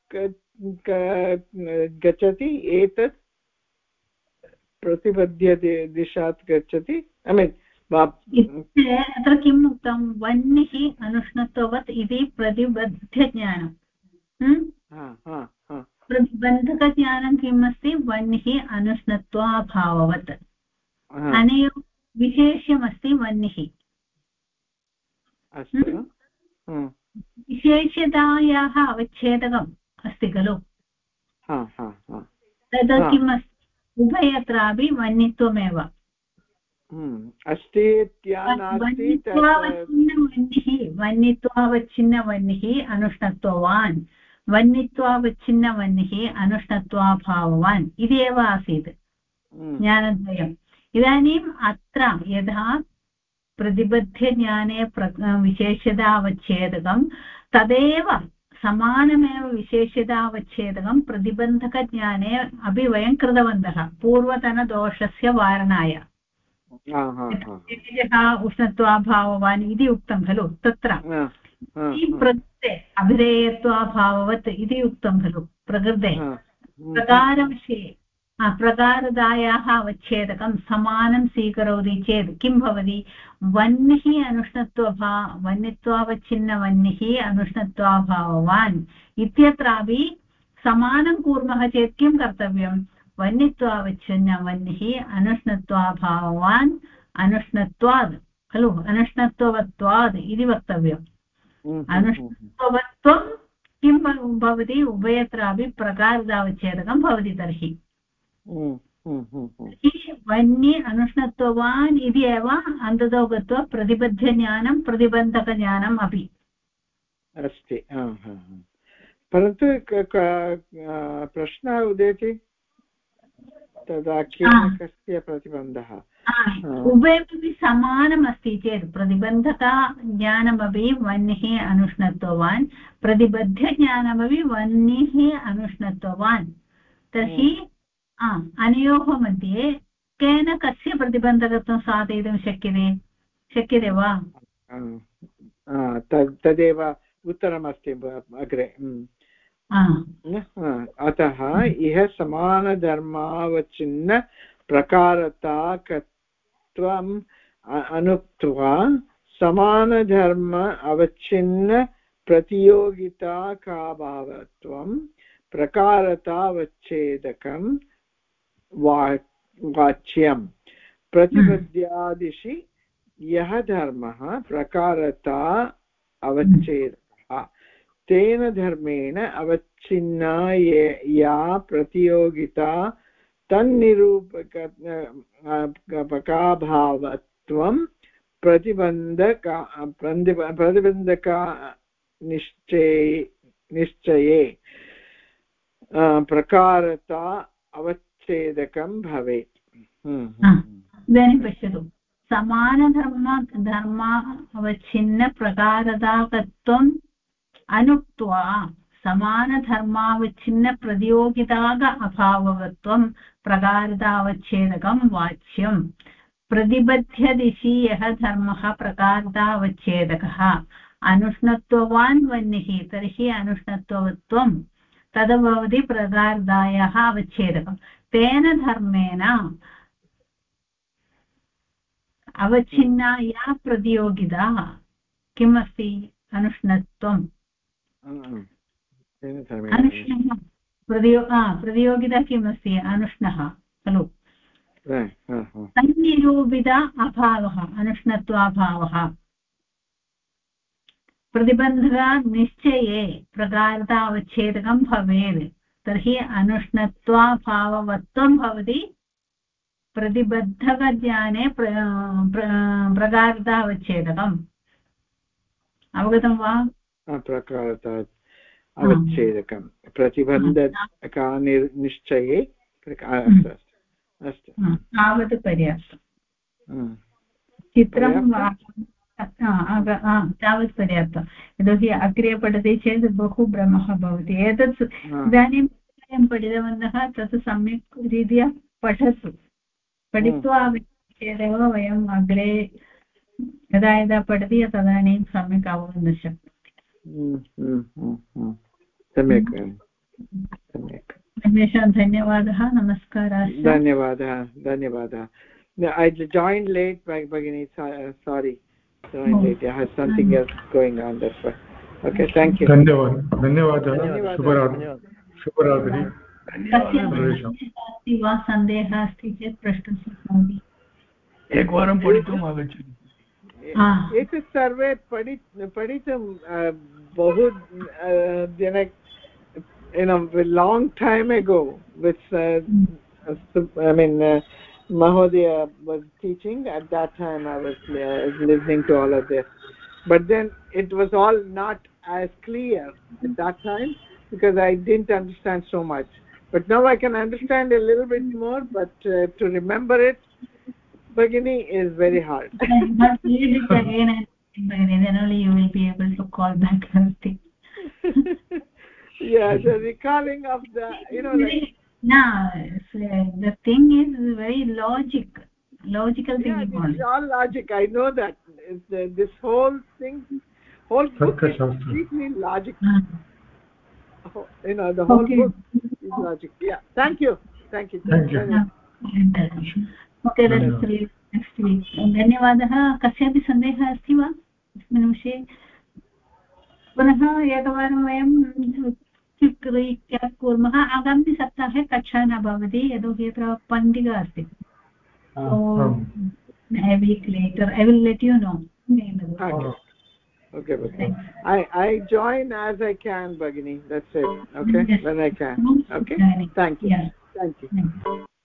गच्छति एतत् प्रतिपद्यते दिशात् गच्छति ऐ मीन् अत्र किम् उक्तं वह्निः अनुष्णत्ववत् इति प्रतिबद्धज्ञानम् प्रतिबन्धकज्ञानं किम् अस्ति वह्निः अनुष्णत्वाभाववत् अनयोः विशेष्यमस्ति वह्निः अस्तु विशेष्यतायाः अवच्छेदकम् अस्ति खलु तद् किम् अस्ति उभयत्रापि वह्नित्वमेव अस्ति वह्नित्वावच्छिन्नवह्निः अनुष्णत्ववान् वह्नित्वावच्छिन्नवह्निः अनुष्णत्वाभाववान् इति एव आसीत् ज्ञानद्वयम् इदानीम् अत्र यथा प्रतिबद्धज्ञाने विशेष्यतावच्छेदकं तदेव समानमेव विशेष्यतावच्छेदकं प्रतिबन्धकज्ञाने अपि वयं कृतवन्तः पूर्वतनदोषस्य वारणाय उष्णत्वाभाववान् इति उक्तं खलु तत्र प्रकृते अभिधेयत्वाभाववत् इति उक्तं खलु प्रकृते प्रकारविषये प्रकारदायाः अवच्छेदकं समानं स्वीकरोति चेत् किं भवति वह्निः वह्नित्वावच्छिन्नवह्निः अनुष्णत्वाभाववान् इत्यत्रापि समानं कुर्मः चेत् किं कर्तव्यं वह्नित्वावच्छिन्नवह्निः अनुष्णत्वाभाववान् अनुष्णत्वात् खलु अनुष्णत्ववत्वात् इति वक्तव्यम् अनुष्णत्ववत्वं किं भवति उभयत्रापि प्रकारदावच्छेदकं भवति तर्हि वह्नि अनुष्णत्ववान् इति एव अन्ततो गत्वा प्रतिबद्धज्ञानं प्रतिबन्धकज्ञानम् अपि अस्ति परन्तु प्रश्नः उदेति तदा केन कस्य प्रतिबन्धः उभयमपि समानमस्ति चेत् प्रतिबन्धकज्ञानमपि वह्निः अनुष्णत्ववान् प्रतिबद्धज्ञानमपि वह्निः अनुष्णत्ववान् तर्हि अनयोः मध्ये केन कस्य प्रतिबन्धकत्वं साधयितुं शक्यते वा तदेव उत्तरमस्ति अग्रे अतः इह समानधर्मावच्छिन्न प्रकारताकत्वम् अनुक्त्वा समानधर्म अवच्छिन्न प्रतियोगिताकाभावत्वं प्रकारतावच्छेदकं वाच्यं प्रतिपद्यादिशि यः धर्मः प्रकारता अवच्छेदकः तेन धर्मेण अवच्छिन्ना या प्रतियोगिता तन्निरूपकाभावत्वं प्रतिबन्धका निश्चये प्रकारता अवच्छेदकं भवेत् इदानीं पश्यतु समानधर्म अवच्छिन्न प्रकारदाकत्वम् अनुक्त्वा समानधर्मावच्छिन्न प्रतियोगिताग अभाववत्वं प्रकारदावच्छेदकं वाच्यं प्रतिबध्यदिशि यः धर्मः प्रकारदावच्छेदकः अनुष्णत्ववान् वह्निः तर्हि अनुष्णत्ववत्वं तद् भवति प्रकारदायाः अवच्छेदकं तेन धर्मेण अवच्छिन्ना या प्रतियोगिता किम् अस्ति अनुष्णत्वम् अनुष्णः प्रतियोगिता किम् अस्ति अनुष्णः खलु तन्निरूपित अभावः अनुष्णत्वाभावः प्रतिबन्धकनिश्चये प्रकारतावच्छेदकं भवेत् तर्हि अनुष्णत्वाभाववत्वं भवति प्रतिबद्धकज्ञाने प्रकारतावच्छेदकम् अवगतं वा प्रकारता अवच्छेदकं प्रतिबन्धकानिश्चये अस्तु तावत् पर्याप्तं चित्रं तावत् पर्याप्तं यतोहि अग्रे पठति चेत् बहु भ्रमः भवति एतत् इदानीं वयं पठितवन्तः तत् सम्यक् रीत्या पठतु पठित्वा चेदेव वयम् अग्रे यदा यदा पठति तदानीं सम्यक् अवगन्तुं शक्नोति सम्यक् अन्येषां धन्यवादः नमस्कारः धन्यवादः I joined late Bhagini sorry joined late I had something else going on that's why okay thank you धन्यवादः शुभरात्रि अस्ति वा सन्देहः अस्ति चेत् प्रष्टुं शक्नोति एकवारं पठितुम् आगच्छति एतत् सर्वे पठितुं बहु long time ago, which I mean Mahodaya was teaching. At that time I was listening to all of this, but then it was all not as clear at that time because I didn't understand so much. But now I can understand a little bit more, but to remember it, Bhagini, is very hard. But read it again and Bhagini, then only you will be able to call back everything. Yeah, the recalling of the, Now, the thing is very logical thing. Yeah, this is all logic. I know that. This whole thing, whole book is completely logic. The whole book is logic. Yeah. Thank you. Thank you. Okay, let's read next week. धन्यवादः. कस्यापि सन्देहः अस्ति वा अस्मिन् विषये? पुनः एकवारं वयं रीत्या कुर्मः. आगामिसप्ताहे कक्षा न भवति यतोहि अत्र पण्डिका अस्ति. A week later I will let you know. Okay. I join as I can, Bhagini. That's it. Okay, yes. When I can. Okay. Thank you. Yeah. Thank you.